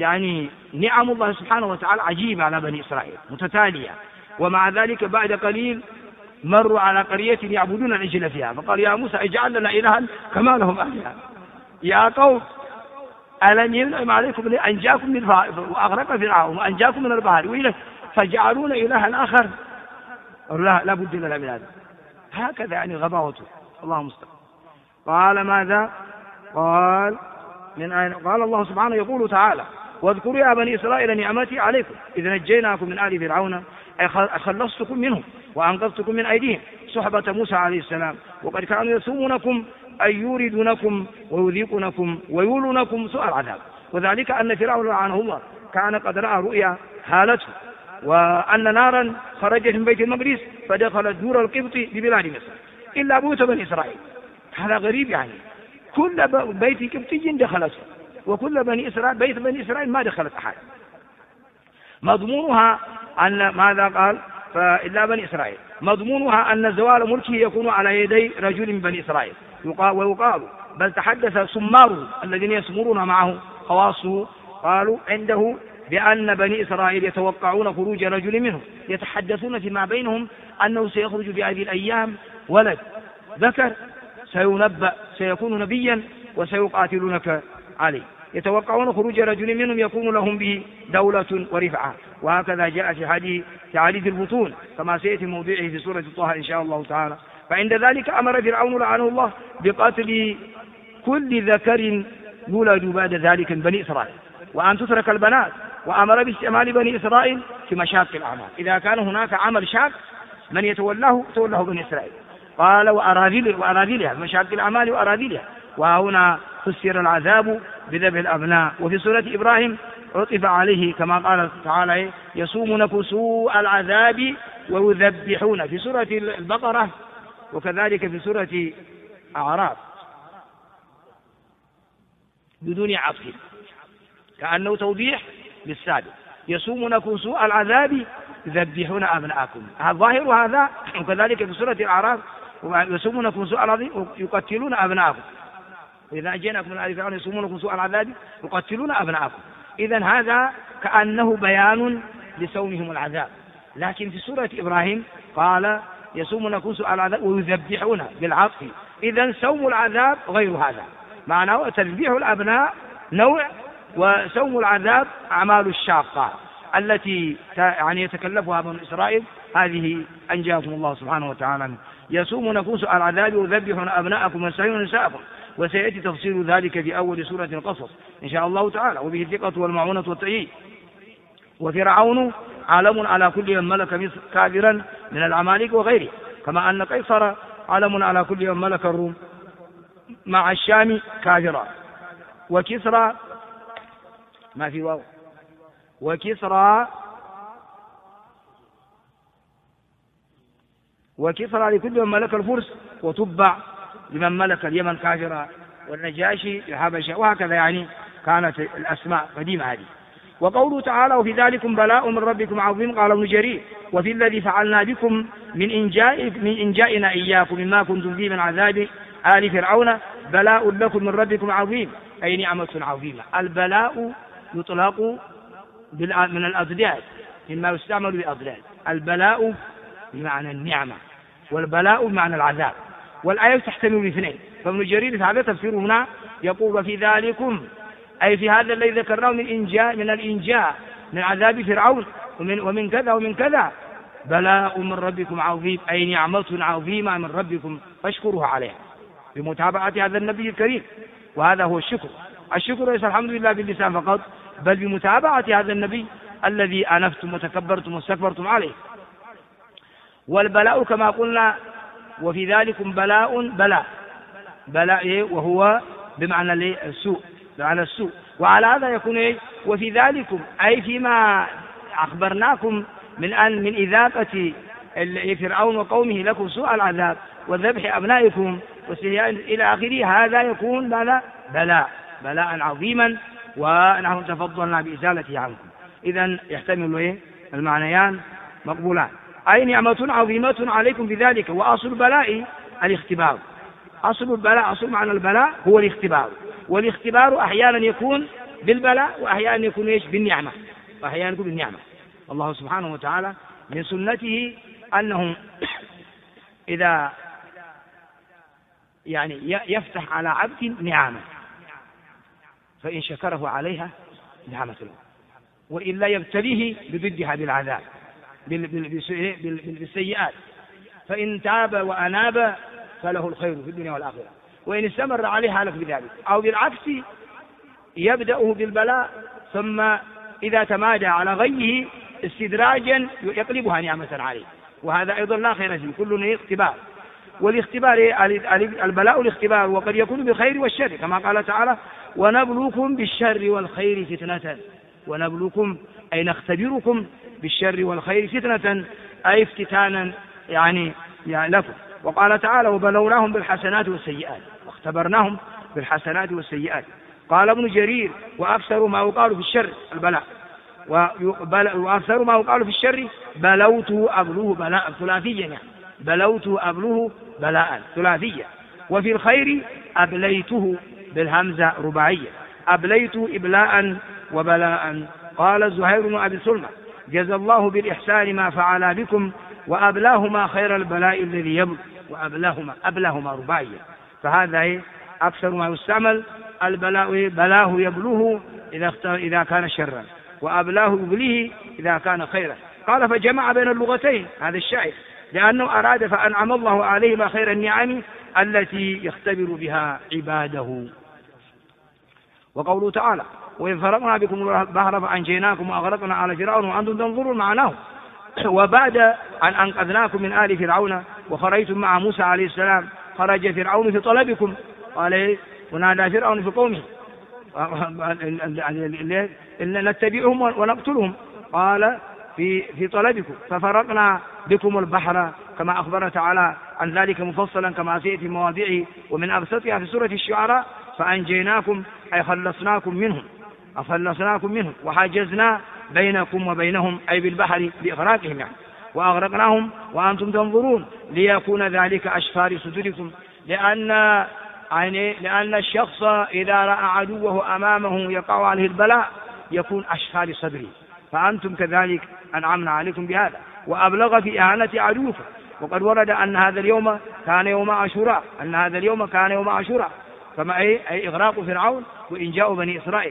نعم الله سبحانه وتعالى عجيبة على بني إسرائيل متتالية. ومع ذلك بعد قليل مروا على قرية يعبدون العجل فيها، فقال: يا موسى اجعل لنا إلها كما لهم آلهة. يا قوم ألم ينعم عليكم أنجاكم من البحر وأغرق فرعون وأنجاكم من البحر وإلى فجعلون إلها آخر؟ لا بد لنا من هذا. هكذا غباوته، الله المستعان. قال: ماذا؟ قال: من أين؟ قال الله سبحانه يقول تعالى: واذكروا يا بني إسرائيل نعمتي عليكم إذ نجيناكم من آل فرعون أي خلصتكم منهم وأنقذتكم من أيديهم، صحبة موسى عليه السلام. وقد كانوا يسومونكم أي يوردونكم ويذيقونكم ويولونكم سوء العذاب. وذلك أن فرعون لعنه الله كان قد رأى رؤيا هالته، وأن نارا خرجت من بيت المقدس فدخلت دور القبط ببلاد مصر إلا بيوت بني إسرائيل. هذا غريب، كل بيت قبطي دخلته، وكل بيت بني إسرائيل ما دخلت أحد. مضمونها أن ماذا قال؟ فإلا بني إسرائيل. مضمونها أن زوال ملكه يكون على يدي رجل من بني إسرائيل. ويقال بل تحدث سماره الذين يسمرون معه خواصه، قالوا عنده بأن بني إسرائيل يتوقعون خروج رجل منهم، يتحدثون فيما بينهم أنه سيخرج في هذه الأيام ولد ذكر سينبأ سيكون نبيا وسيقاتلونك عليه. يتوقعون خروج رجل منهم يكون لهم به دولة ورفعة. وهكذا جاء في حديث تعاليد البطون كما سيأتي موضوعه في سورة طه إن شاء الله تعالى. فعند ذلك أمر فرعون لعنه الله بقتل كل ذكر يولد بعد ذلك من بني إسرائيل، وأن تترك البنات، وأمر باستعمال بني إسرائيل في مشاق الأعمال. إذا كان هناك عمل شاق من يتولاه بني إسرائيل. قال: وأراذلها، مشاق الأعمال وأراذلها. وهنا فسر العذاب بذبح الأبناء. وفي سورة إبراهيم عطف عليه كما قال تعالى: يصومونكم سوء العذاب ويذبحون، في سورة البقرة، وكذلك في سورة أعراف بدون عطف، كأنه توضيح للسابق. يصومونكم سوء العذاب يذبحون أبناءكم. ظاهر هذا. وكذلك في سورة الأعراف يسومونكم سوء العذاب يقتلون أبناءكم، إذا أجيناكم من آل فرعون يسومونكم سوء العذاب يقتلون أبناءكم. إذن هذا كأنه بيان لسومهم العذاب. لكن في سورة إبراهيم قال يسومونكم سوء العذاب ويذبحون بالعطف. إذن سوم العذاب غير هذا، معناه تذبيح الأبناء نوع، وسوم العذاب أعمال الشاقة التي يعني يتكلفها بنو إسرائيل، هذه أنجاكم الله سبحانه وتعالى. يسومونكم سوء العذاب ويذبحون أبناءكم ويستحيون نساءكم، وسيأتي تفصيل ذلك في أول سورة القصص إن شاء الله تعالى. وبه الثقة والمعونة والتأييد. وفرعون علم على كل من ملك مصر كافرا من العمالقة وغيره، كما أن قيصر علم على كل من ملك الروم مع الشام كافرا. وكسرى ما في واو، وكسرى لكل من ملك الفرس، وتبع لمن ملك اليمن كافرا، والنجاشي الحبشة، وهكذا. يعني كانت الأسماء قديمة هذه. وقوله تعالى وفي ذلكم بلاء من ربكم عظيم، قال ابن جرير وفي الذي فعلنا بكم من إنجائنا إياكم مما كنتم فيه من عذاب آل فرعون بلاء لكم من ربكم عظيم، أي نعمة عظيمة. البلاء يطلق من الأضداد، مما يستعمل بالأضداد. البلاء بمعنى النعمة، والبلاء بمعنى العذاب، والآية تحتمل الاثنين. فابن جرير في هذا تفسيره هنا يقول وفي ذلكم أي في هذا الذي ذكرناه من الإنجاء من عذاب فرعون ومن كذا ومن كذا بلاء من ربكم عظيم، أي نعمة عظيمة من ربكم فاشكروها عليها بمتابعة هذا النبي الكريم. وهذا هو الشكر. الشكر ليس الحمد لله باللسان فقط، بل بمتابعة هذا النبي الذي أنفتم وتكبرتم واستكبرتم عليه. والبلاء كما قلنا وفي ذلكم بلاء وهو بمعنى السوء، بمعنى السوء. وعلى هذا يكون وفي ذلكم أي فيما أخبرناكم من إذاقة فرعون وقومه لكم سوء العذاب وذبح أبنائكم واستحياء إلى آخره، هذا يكون بلاء عظيما، ونحن تفضلنا بإزالته عنكم. إذن يحتمل المعنيان مقبولان، أي نعمة عظيمة عليكم بذلك. وأصل البلاء الاختبار. أصل معنى البلاء هو الاختبار، والاختبار أحيانا يكون بالبلاء وأحيانا يكون بالنعمة، وأحيانا يكون بالنعمة. الله سبحانه وتعالى من سنته أنه إذا يعني يفتح على عبد نعمة فإن شكره عليها نعمة له، وإلا يبتليه بضدها بالعذاب بالسيئات. فإن تاب وأناب فله الخير في الدنيا والآخرة، وإن استمر عليه هلك بذلك. أو بالعكس يبدأه بالبلاء ثم إذا تمادى على غيه استدراجا يقلبها نعمة عليه، وهذا أيضا لا خير فيه، كله اختبار. والاختبار البلاء الاختبار، وقد يكون بالخير والشر كما قال تعالى ونبلوكم بالشر والخير فتنة. ونبلوكم أي نختبركم بالشر والخير فتنة، أي افتتانا يعني لكم. وقال تعالى وبلوناهم بالحسنات والسيئات، واختبرناهم بالحسنات والسيئات. قال ابن جرير وأكثر ما يقال في الشر البلاء، وأكثر ما يقال في الشر بلوت أبلوه بلاء ثلاثيا، يعني بلوت أبلوه بلاء ثلاثيا. وفي الخير أبليته بالهمزة رباعية، أبليت إبلاء وبلاء. قال زهير بن أبي سلمى جزى الله بالإحسان ما فعل بكم وأبلاهما خير البلاء الذي يبلغ، وأبلاهما رباعية. فهذا أكثر ما يستعمل البلاء، بلاه يبلوه إذا كان شرا، وأبلاه يبليه إذا كان خيرا. قال فجمع بين اللغتين هذا الشاعر لأنه أراد فأنعم الله عليهما خير النعم التي يختبر بها عباده. وقوله تعالى وإذ فرقنا بكم البحر فأنجيناكم وأغرقنا على فرعون وأنتم تنظرون معناه. وبعد أن أنقذناكم من آل فرعون وخرجتم مع موسى عليه السلام خرج فرعون في طلبكم، قال ونادى فرعون في قومه إن نتبعهم ونقتلهم، قال في طلبكم ففرقنا بكم البحر كما أخبر تعالى عن ذلك مفصلا كما سيأتي في مواضعه. ومن أبسطها في سورة الشعراء فأنجيناكم أي خلصناكم منهم وحجزنا بينكم وبينهم أي بالبحر بإغراقهم يعني، وأغرقناهم وأنتم تنظرون ليكون ذلك أشفى لصدوركم، لأن الشخص إذا رأى عدوه أمامه يقع عليه البلاء يكون أشفى لصدره، فأنتم كذلك أنعمنا عليكم بهذا وأبلغ في إهانة عدوكم. وقد ورد أن هذا اليوم كان يوم عاشوراء، كما أي إغراق فرعون وإنجاء بني إسرائيل،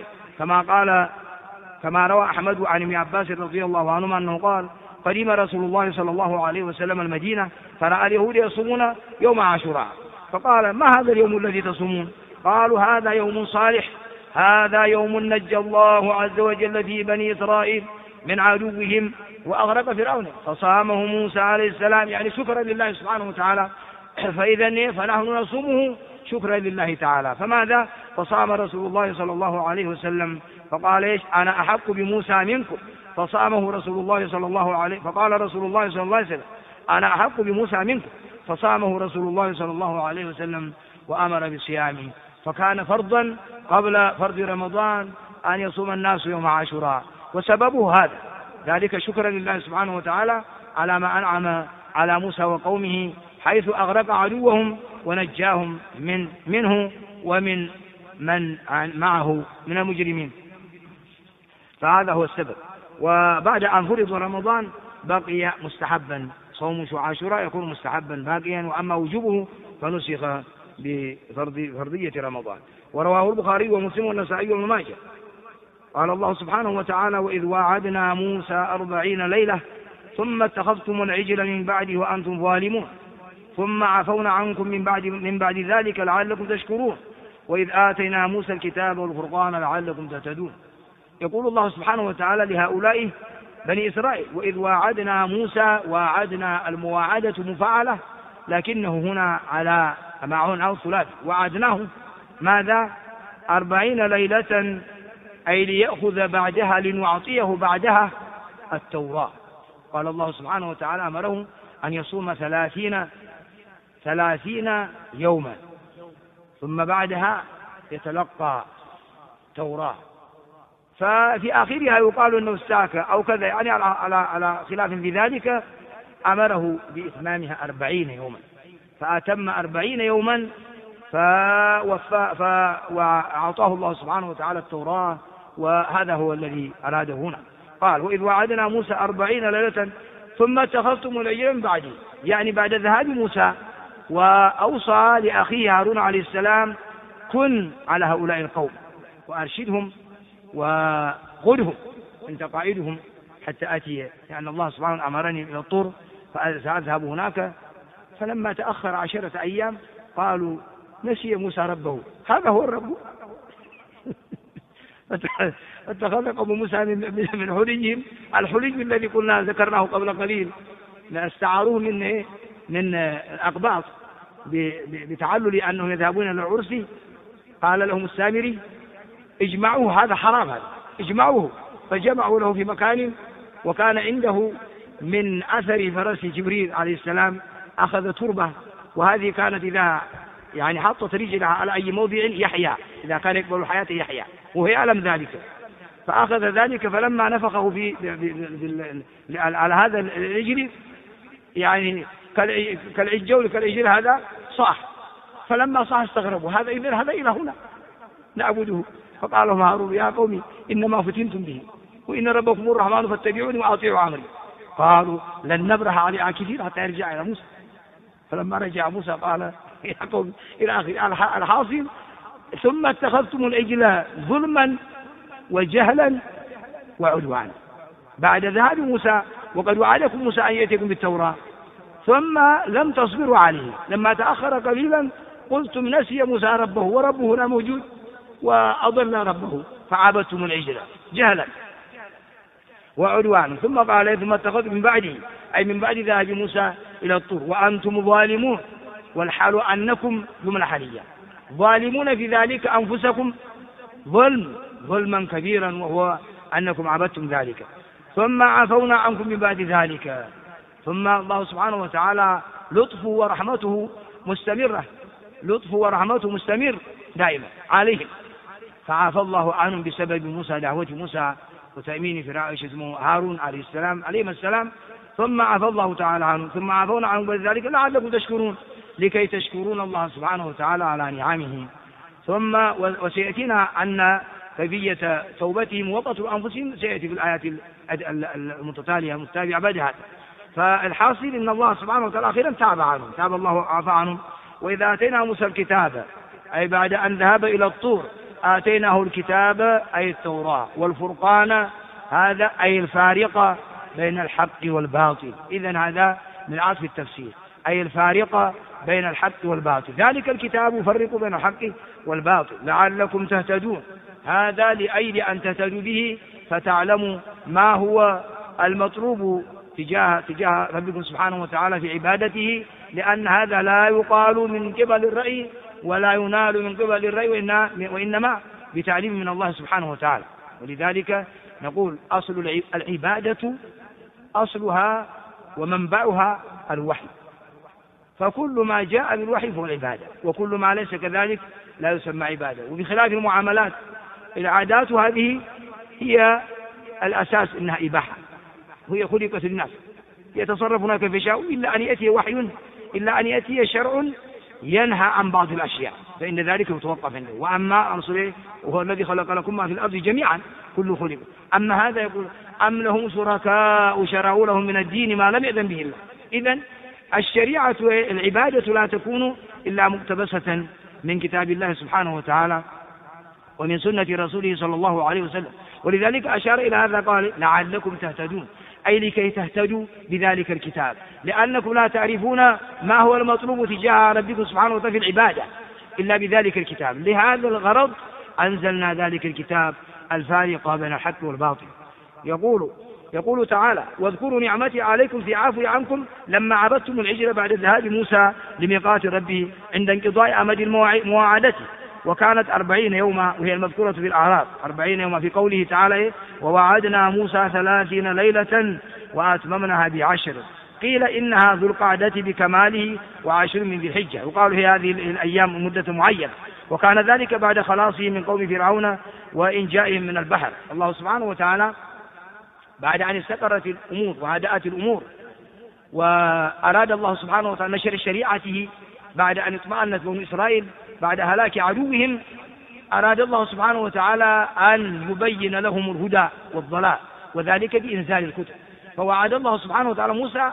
كما روى أحمد عن ابن عباس رضي الله عنهما أنه قال: قدم رسول الله صلى الله عليه وسلم المدينة فرأى اليهود يصومون يوم عاشوراء، فقال: ما هذا اليوم الذي تصومون؟ قالوا: هذا يوم صالح، هذا يوم نجى الله عز وجل فيه بني إسرائيل من عدوهم وأغرق فرعون، فصامه موسى عليه السلام يعني شكرا لله سبحانه وتعالى، فنحن نصومه شكرا لله تعالى. فماذا؟ فصام رسول الله صلى الله عليه وسلم فقال: إيش؟ أنا أحق بموسى منكم، فصامه رسول الله صلى الله عليه، فقال رسول الله صلى الله عليه وسلم: أنا أحق بموسى منكم، فصامه رسول الله صلى الله عليه وسلم وأمر بصيامه، فكان فرضا قبل فرض رمضان أن يصوم الناس يوم عاشوراء، وسببه هذا، ذلك شكرا لله سبحانه وتعالى على ما أنعم على موسى وقومه حيث أغرق عدوهم ونجاهم منه ومن من معه من المجرمين، فهذا هو السبب. وبعد أن فرض رمضان بقي مستحبا، صوم عاشوراء يكون مستحبا باقيا، وأما وجوبه فنسخ بفرضية رمضان. ورواه البخاري ومسلم والنسائي وابن ماجه. قال الله سبحانه وتعالى: وإذ واعدنا موسى 40 ليلة ثم اتخذتم العجل من بعده وأنتم ظالمون ثم عفونا عنكم من بعد ذلك لعلكم تشكرون وإذ آتينا موسى الكتاب والفرقان لعلكم تهتدون. يقول الله سبحانه وتعالى لهؤلاء بني إسرائيل: وإذ واعدنا موسى، واعدنا المواعدة مفعلة، لكنه هنا على معون أو ثلاث، وعدناه ماذا؟ 40 ليلة، أي ليأخذ بعدها، لنعطيه بعدها التوراة. قال الله سبحانه وتعالى أمره أن يصوم 30 يوما، ثم بعدها يتلقى توراة، ففي آخرها يقال أنه استاك أو كذا، يعني على خلاف في ذلك، أمره بإتمامها 40 يوما، فأتم 40 يوما وأعطاه الله سبحانه وتعالى التوراة، وهذا هو الذي أراده هنا. قال: وإذ وعدنا موسى 40 ليلة ثم اتخذتم العجل من بعده، يعني بعد ذهاب موسى، وأوصى لأخيه هارون عليه السلام: كن على هؤلاء القوم وأرشدهم وخذهم أنت قائدهم حتى أتي، لأن الله سبحانه أمرني إلى الطور فأذهب هناك. فلما تأخر 10 أيام قالوا: نسي موسى ربه، هذا هو الرب. فاتخذ قوم موسى من حليهم، الحلي الذي قلنا ذكرناه قبل قليل، استعاروه من الأقباط بتعلل أنهم يذهبون إلى العرس. قال لهم السامري: اجمعوه، هذا حرام، هذا اجمعوه، فجمعوا له في مكان، وكان عنده من أثر فرس جبريل عليه السلام أخذ تربة، وهذه كانت إذا يعني حطت رجلها على أي موضع يحيا، إذا كان يقبل الحياة يحيا، وهي يعلم ذلك، فأخذ ذلك، فلما نفخه على هذا الرجل يعني كالعجول هذا صاح، فلما صاح استغربوا: هذا إلهنا نعبده. فقال لهم هارون: يا قومي إنما فتنتم به، وإن ربكم الرحمن فاتبعوني وأطيعوا أمري. قالوا: لن نبرح عليه عاكفين حتى يرجع إلى موسى. فلما رجع موسى قال: يا قوم إلى آخر الحاصل: ثم اتخذتم العجل ظلما وجهلا وعدوانا، بعد ذهاب موسى، وقد وعدكم موسى أن يأتيكم بالتوراة، ثم لم تصبروا عليه، لما تأخر قليلا قلتم نسي موسى ربه، وربه هنا موجود، وأضل ربه، فعبدتم العجل جهلا وعدوانا. ثم قال: ثم اتخذتم من بعده، أي من بعد ذهاب موسى إلى الطور، وأنتم ظالمون، والحال أنكم جملة حالية، ظالمون في ذلك أنفسكم ظلما كبيرا، وهو أنكم عبدتم ذلك، ثم عفونا عنكم من بعد ذلك. ثم الله سبحانه وتعالى لطفه ورحمته مستمر دائما عليهم، فعفى الله عنهم بسبب موسى، دعوة موسى وتأمين فرعون اسمه هارون عليه السلام عليهم السلام، ثم عفى الله تعالى عنهم، ثم عفونا عنهم بذلك لعلكم تشكرون، لكي تشكرون الله سبحانه وتعالى على نعمه. ثم وسيأتينا أن كيفية توبتهم وقتل أنفسهم سيأتي في الآيات المتتالية المتابعة بعد هذا. فالحاصل أن الله سبحانه وتعالى أخيرا تاب عنهم، تاب الله وعفى عنهم. وإذا آتينا موسى الكتاب أي بعد أن ذهب إلى الطور آتيناه الكتاب أي التوراة، والفرقان هذا أي الفارقة بين الحق والباطل. إذن هذا من عطف التفسير، أي الفارقة بين الحق والباطل، ذلك الكتاب يفرق بين الحق والباطل لعلكم تهتدون. هذا لأجل أن تهتدوا به فتعلموا ما هو المطلوب تجاه ربكم سبحانه وتعالى في عبادته، لأن هذا لا يقال من قبل الرأي ولا ينال من قبل الرأي، وإنما بتعليم من الله سبحانه وتعالى. ولذلك نقول أصل العبادة أصلها ومنبعها الوحي، فكل ما جاء بالوحي فهو العبادة، وكل ما ليس كذلك لا يسمى عبادة. وبخلاف المعاملات العادات هذه هي الأساس إنها إباحة، وهي خلقت للناس يتصرفون كيف يشاء، إلا أن يأتي وحي، إلا أن يأتي شرع ينهى عن بعض الأشياء فإن ذلك يتوقف عنده. وأما رسوله وهو الذي خلق لكم ما في الأرض جميعا كله خلق. أما هذا يقول أم لهم شركاء شرعوا لهم من الدين ما لم يأذن به الله. إذن الشريعة العبادة لا تكون إلا مقتبسة من كتاب الله سبحانه وتعالى ومن سنة رسوله صلى الله عليه وسلم. ولذلك أشار إلى هذا قال لعلكم تهتدون، أي لكي تهتدوا بذلك الكتاب، لأنكم لا تعرفون ما هو المطلوب تجاه ربكم سبحانه وتعالى في العبادة إلا بذلك الكتاب. لهذا الغرض أنزلنا ذلك الكتاب الفارق بين الحق والباطل. يقول تعالى واذكروا نعمتي عليكم في عفو عنكم لما عبدتم العجل بعد ذهاب موسى لميقات ربه عند انقضاء أمد مواعدته، وكانت 40 يوما، وهي المذكورة في الأعراف 40 يوما في قوله تعالى ووعدنا موسى 30 ليلة وأتممناها ب10. قيل إنها ذو القعدة بكماله و10 من ذي الحجة، وقالوا هي هذه الأيام مدة معينة، وكان ذلك بعد خلاصه من قوم فرعون وإنجائهم من البحر. الله سبحانه وتعالى بعد أن استقرت الأمور وهدأت الأمور وأراد الله سبحانه وتعالى نشر شريعته بعد أن اطمأنت بنو إسرائيل بعد هلاك عدوهم، أراد الله سبحانه وتعالى أن يبين لهم الهدى والضلال، وذلك بإنزال الكتب. فوعد الله سبحانه وتعالى موسى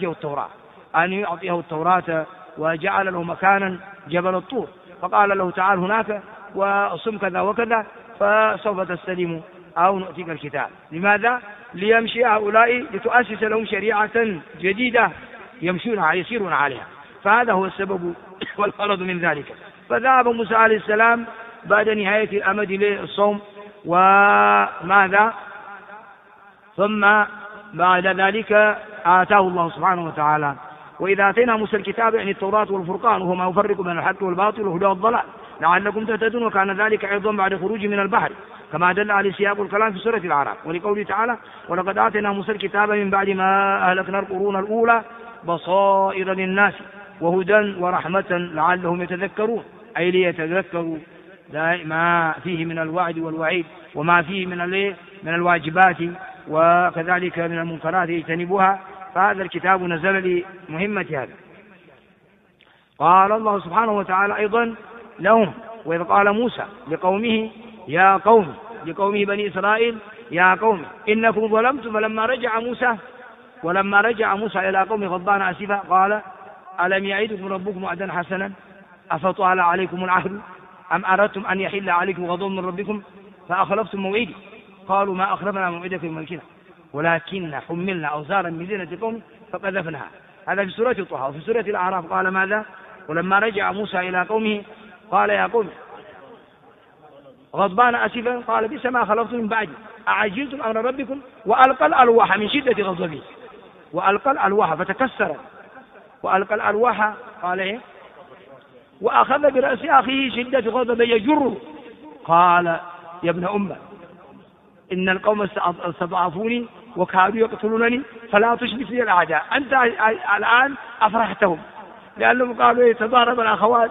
أن يعطيه التوراة وجعل له مكانا جبل الطور، فقال له تعال هناك وصم كذا وكذا فسوف تستلم أو نؤتيك الكتاب. لماذا؟ ليمشي هؤلاء لتؤسس لهم شريعة جديدة يسيرون عليها. فهذا هو السبب والغرض من ذلك. فذهب موسى عليه السلام بعد نهاية الأمد للصوم وماذا، ثم بعد ذلك آتاه الله سبحانه وتعالى وإذا آتينا موسى الكتاب يعني التوراة والفرقان وهو ما يفرق بين الحق والباطل والهدى والضلال لعلكم تهتدون. وكان ذلك أيضا بعد خروج من البحر كما دل عليه سياق الكلام في سورة الأعراف، ولقوله تعالى ولقد آتينا موسى الكتاب من بعد ما أهلكنا القرون الأولى بصائر للناس وهدى ورحمة لعلهم يتذكرون، أي ليتذكروا ما فيه من الوعد والوعيد وما فيه من الواجبات وكذلك من المنكرات يجتنبوها. فهذا الكتاب نزل لمهمة هذا. قال الله سبحانه وتعالى أيضا لهم وإذ قال موسى لقومه يا قوم، لقومه بني إسرائيل يا قوم إنكم ظلمتم. ولما رجع موسى إلى قومه غضبان آسفا قال ألم يعدكم ربكم وعدا حسنا أفطال عليكم العهد أم أردتم أن يحل عليكم غضب من ربكم فأخلفتم موعدي قالوا ما أخلفنا موعدك بملكنا ولكن حملنا أوزارا من زينة قوم فقذفناها. هذا في سورة طه. وفي سورة الأعراف قال ماذا؟ ولما رجع موسى إلى قومه قال يا قوم غضبان آسفا قال بئس ما خلفتم من بعدي أعجلتم أمر ربكم وألقى الألواح من شدة غضبه، وألقى الألواح فتكسرت وألقى الألواح قال إيه؟ وأخذ برأس أخيه شدة غضب يجره قال يا ابن أمة إن القوم استضعفوني وكادوا يقتلونني فلا تشمت لي الأعداء. أنت الآن أفرحتهم لأنهم قالوا يتضارب الأخوات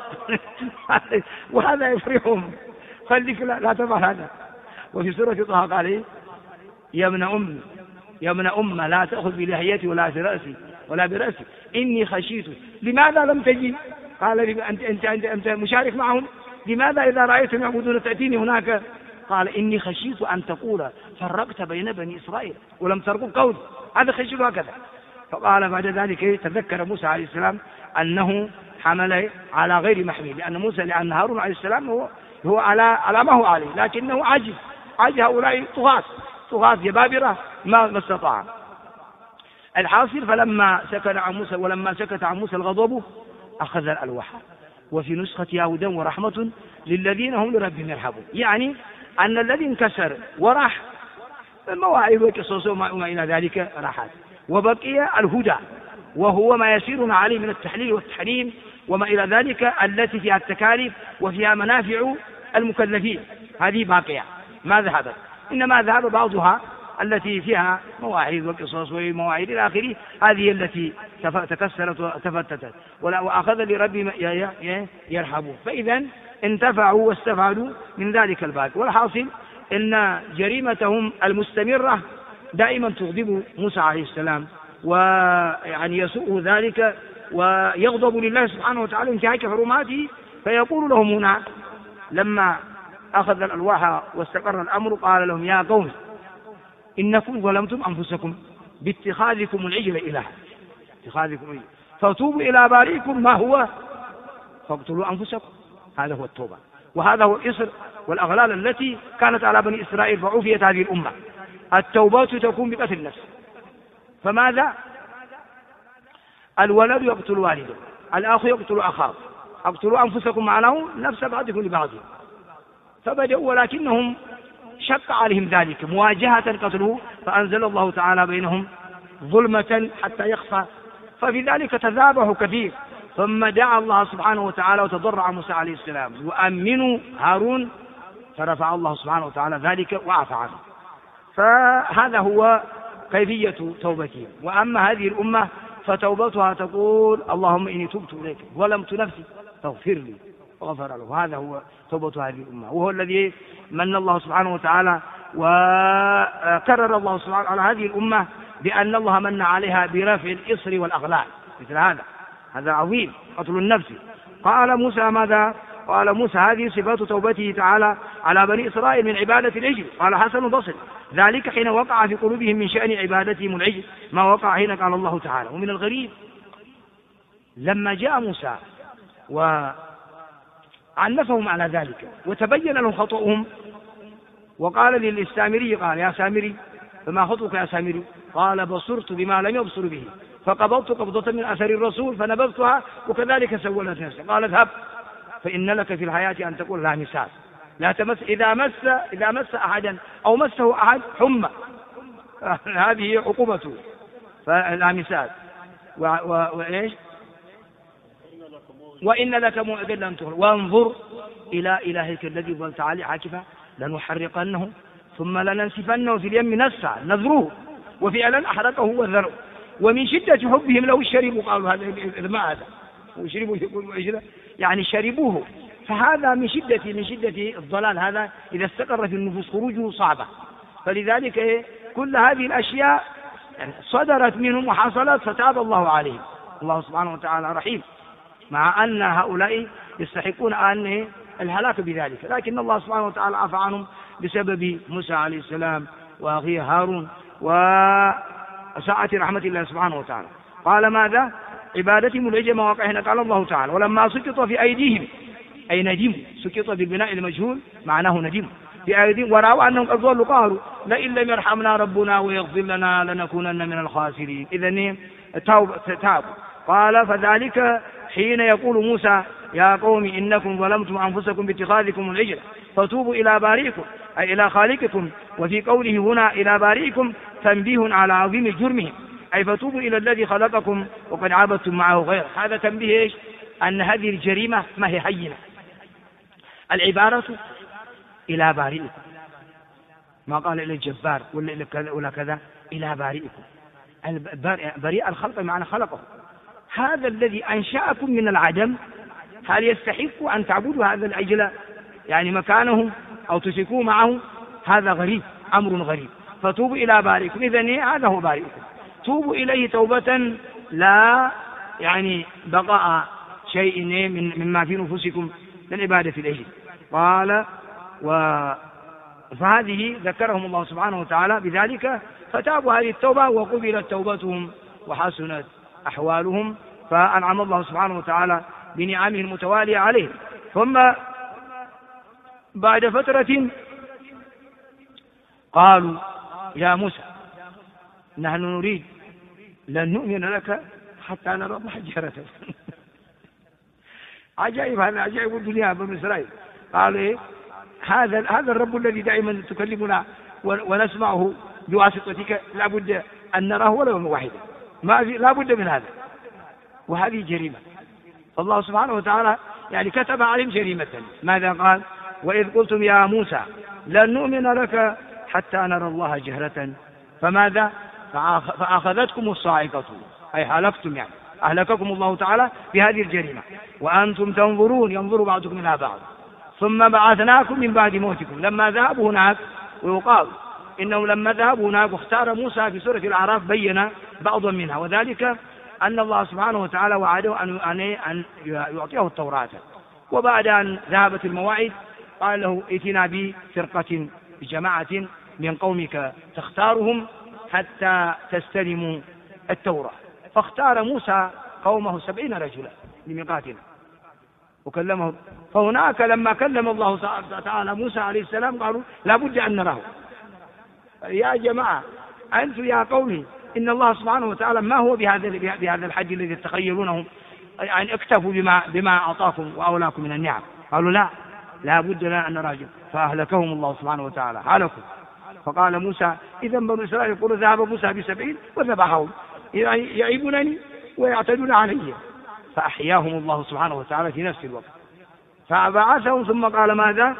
وهذا يفرحهم، خليك لا تفعل هذا. وفي سورة طه قال إيه؟ يا ابن أم لا تأخذ بلحيتي ولا برأسي إني خشيت. لماذا لم تجي؟ قال أنت مشارك معهم، لماذا إذا رأيتم يعبدون تأتيني هناك؟ قال إني خشيت أن تقول فرقت بين بني إسرائيل ولم ترقب قولي، هذا خشيت هكذا. فقال بعد ذلك تذكر موسى عليه السلام أنه حمل على غير محمل، لأن هارون عليه السلام هو على ما هو عليه، لكنه عجز هؤلاء طغاة جبابرة ما استطاع. الحاصل فلما سكت عن موسى الغضب أخذ الألواح، وفي نسختها هدى ورحمة للذين هم لربهم يرهبون، يعني أن الذي انكسر وراح المواعظ والقصص وما إلى ذلك راحت، وبقي الهدى وهو ما يسيرنا عليه من التحليل والتحريم وما إلى ذلك التي فيها التكاليف وفيها منافع المكلفين، هذه باقية ما ذهبت، إنما ذهب بعضها التي فيها مواعيد والقصص ومواعيد إلى آخره، هذه التي تكسرت وتفتتت وأخذ لربهم يرحبون، فإذا انتفعوا واستفادوا من ذلك الباقي. والحاصل إن جريمتهم المستمرة دائما تغضب موسى عليه السلام، ويعني يسوء ذلك ويغضب لله سبحانه وتعالى انتهاك حرماته، فيقول لهم هنا لما أخذ الألواح واستقر الأمر قال لهم يا قوم إنكم ظلمتم أنفسكم باتخاذكم العجل إلها، فتوبوا إلى بارئكم ما هو فاقتلوا أنفسكم، هذا هو التوبة، وهذا هو الإصر والأغلال التي كانت على بني إسرائيل فعوفيت هذه الأمة. التوبات تكون بقتل النفس، فماذا؟ الولد يقتل والده، الأخ يقتل أخاه، اقتلوا أنفسكم معناه نفس بعضكم لبعضهم، فبدأوا ولكنهم شق عليهم ذلك مواجهة قتله، فأنزل الله تعالى بينهم ظلمة حتى يخفى، ففي ذلك تذابحوا كثير، ثم دعا الله سبحانه وتعالى وتضرع موسى عليه السلام يؤمنوا هارون، فرفع الله سبحانه وتعالى ذلك وعفى عنه. فهذا هو كيفية توبتهم. وأما هذه الأمة فتوبتها تقول اللهم إني تبت إليك ظلمت نفسي فاغفر لي، وغفر له. هذا هو توبة هذه الأمة، وهو الذي من الله سبحانه وتعالى وكرر الله سبحانه على هذه الأمة بأن الله من عليها برفع الإصر والأغلال، مثل هذا عظيم قتل النفس. قال موسى ماذا؟ قال موسى هذه صفات توبته تعالى على بني إسرائيل من عبادة العجل. قال حسن البصري ذلك حين وقع في قلوبهم من شأن عبادتهم العجل ما وقع حين قال الله تعالى. ومن الغريب لما جاء موسى وعنفهم على ذلك وتبين لهم خطأهم، وقال للسامري قال يا سامري فما خطأك يا سامري؟ قال بصرت بما لم يبصر به فقبضت قبضة من أثر الرسول فنبذتها وكذلك سولت نفسي. قال اذهب فإن لك في الحياة أن تقول لا مساس، لا تمس، إذا مس أحدا أو مسه أحد حمى هذه عقوبته، فلا مساس. وإيش؟ وإن لك موعدا لن تخلف وانظر إلى إلهك الذي ظلت عليه عاكفا لنحرقنه ثم لننسفنه في اليم نسفا نذروه وفعلا أحرقه وذروه. ومن شدة حبهم لو شربوا قالوا هذا الماء هذا وشربوا يعني شربوه، فهذا من شدة الضلال، هذا إذا استقر في النفوس خروجه صعبة. فلذلك كل هذه الأشياء صدرت منهم وحصلت فتاب الله عليهم. الله سبحانه وتعالى رحيم، مع أن هؤلاء يستحقون أن الهلاك بذلك، لكن الله سبحانه وتعالى عفى عنهم بسبب موسى عليه السلام وأخيه هارون وسعة رحمة الله سبحانه وتعالى. قال ماذا؟ عبادتهم العجل مواقعهن. قال الله تعالى ولما سقط في أيديهم أي ندموا، سقط بالبناء المجهول معناه ندموا في أيديهم ورأوا أنهم قد ضلوا قالوا لئن لم يرحمنا ربنا ويغفر لنا لنكونن من الخاسرين. إذن تابوا. قال فذلك حين يقول موسى يا قوم إنكم ظلمتم أنفسكم باتخاذكم العجل فتوبوا إلى بارئكم أي إلى خالقكم. وفي قوله هنا إلى بارئكم تنبيه على عظيم جرمهم أي فتوبوا إلى الذي خلقكم وقد عبدتم معه غيره. هذا تنبيه إيش؟ أن هذه الجريمة ما هي هينة، العبارة إلى بارئكم، ما قال إلى الجبار ولا كذا، إلى بارئكم. بريء الخلق معنى خلقه، هذا الذي أنشأكم من العدم هل يستحق أن تعبدوا هذا العجل يعني مكانه أو تشركوا معه؟ هذا غريب، أمر غريب. فتوبوا إلى بارئكم. إذن هذا هو بارئكم، توبوا إليه توبة لا يعني بقاء شيء مما في نفوسكم من عبادة العجل. قال فهذه ذكرهم الله سبحانه وتعالى بذلك، فتابوا هذه التوبة وقبلت توبتهم وحسنت أحوالهم، فأنعم الله سبحانه وتعالى بنعمه المتوالية عليهم. ثم بعد فترة قالوا يا موسى نحن نريد لن نؤمن لك حتى نرى الله جهرة. عجائب، هذا عجائب الدنيا بني إسرائيل. قالوا إيه؟ هذا الرب الذي دائما تكلمنا ونسمعه بواسطتك لابد أن نراه ولو يوم واحدا، لابد من هذا، وهذه جريمة. فالله سبحانه وتعالى يعني كتب عليهم جريمة. ماذا قال؟ وإذ قلتم يا موسى لن نؤمن لك حتى نرى الله جهرة فماذا؟ فأخذتكم الصاعقة، أي هلكتم، يعني أهلككم الله تعالى بهذه الجريمة وأنتم تنظرون، ينظر بعضكم إلى بعض. ثم بعثناكم من بعد موتكم. لما ذهبوا هناك، ويقال إنه لما ذهبوا هناك اختار موسى في سورة الأعراف بين بعضا منها، وذلك أن الله سبحانه وتعالى وعده أن يعطيه التوراة، وبعد أن ذهبت المواعيد قال له ائتنا بفرقة بجماعة من قومك تختارهم حتى تستلموا التوراة. فاختار موسى قومه 70 رجلا لميقاتنا وكلمه. فهناك لما كلم الله تعالى موسى عليه السلام قالوا لا بد أن نراه. يا جماعة أنتم يا قومي إن الله سبحانه وتعالى ما هو بهذا الحج الذي تخيلونه، يعني اكتفوا بما أعطاكم وأولاكم من النعم. قالوا لا بد لنا أن نراجع، فأهلكهم الله سبحانه وتعالى، هلكوا. فقال موسى إذا بنو إسرائيل يقول ذهب موسى ب70 وذبحهم، يعني يعيبونني ويعتدون علي، فأحياهم الله سبحانه وتعالى في نفس الوقت. فبعثهم ثم قال ماذا؟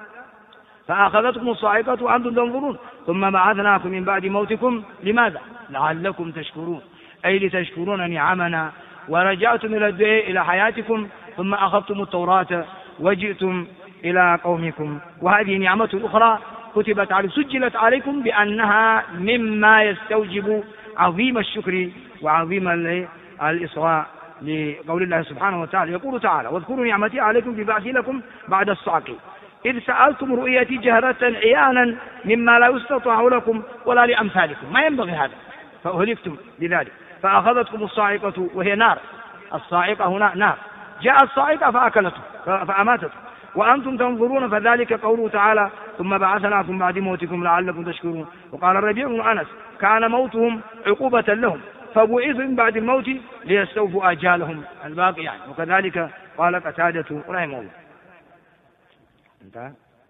فأخذتكم الصاعقة وأنتم تنظرون ثم بعثناكم من بعد موتكم لماذا؟ لعلكم تشكرون، أي لتشكرون نعمنا ورجعتم إلى حياتكم ثم أخذتم التوراة وجئتم إلى قومكم. وهذه نعمة أخرى كتبت عليكم، سجلت عليكم بأنها مما يستوجب عظيم الشكر وعظيم الإصغاء لقول الله سبحانه وتعالى. يقول تعالى واذكروا نعمتي عليكم ببعثي لكم بعد الصعق إذ سألتم رؤيتي جهرة عيانا مما لا يستطاع لكم ولا لأمثالكم، ما ينبغي هذا، فأهلكتم بذلك. فأخذتكم الصاعقة وهي نار، الصاعقة هنا نار، جاءت الصاعقة فأكلته فأماتته وأنتم تنظرون، فذلك قوله تعالى ثم بعثناكم بعد موتكم لعلكم تشكرون. وقال الربيع بن أنس كان موتهم عقوبة لهم فبعثوا من بعد الموت ليستوفوا آجالهم الباقي يعني. وكذلك قال قتادة رحمه الله. انتهى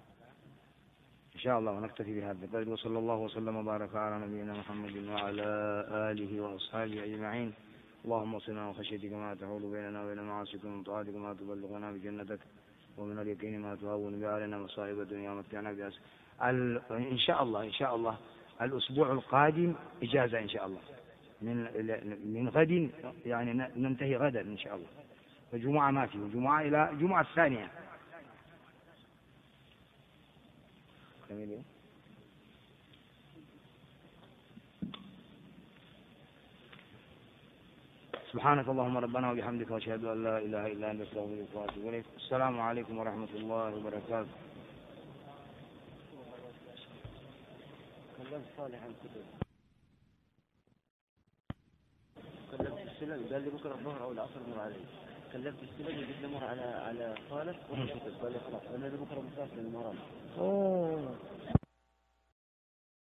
إن شاء الله، ونكتفي بهذا القدر، وصلى الله وسلم وبارك على نبينا محمد وعلى آله وأصحابه أجمعين. اللهم اصلنا وخشيتك ما تحول بيننا وبين معاصيك، ومن طاعتك ما تبلغنا بجنتك، ومن اليقين ما تهون به علينا مصائب الدنيا ومتعنا بأس. إن شاء الله الأسبوع القادم إجازة إن شاء الله، من غد يعني ننتهي غدا إن شاء الله، الجمعة ما فيه، الجمعة إلى الجمعة الثانية. سبحانك اللهم ربنا وبحمدك واشهد ان لا اله الا انت استغفرك واتوب اليك. السلام عليكم ورحمه الله وبركاته. كلمت صالح عن كتب، كلمت السلم قال لي بكره الظهر او العصر مر علي، كلمت السلم قلت له مر على صالح قال لي خلاص انا بكره مسافر للمرام.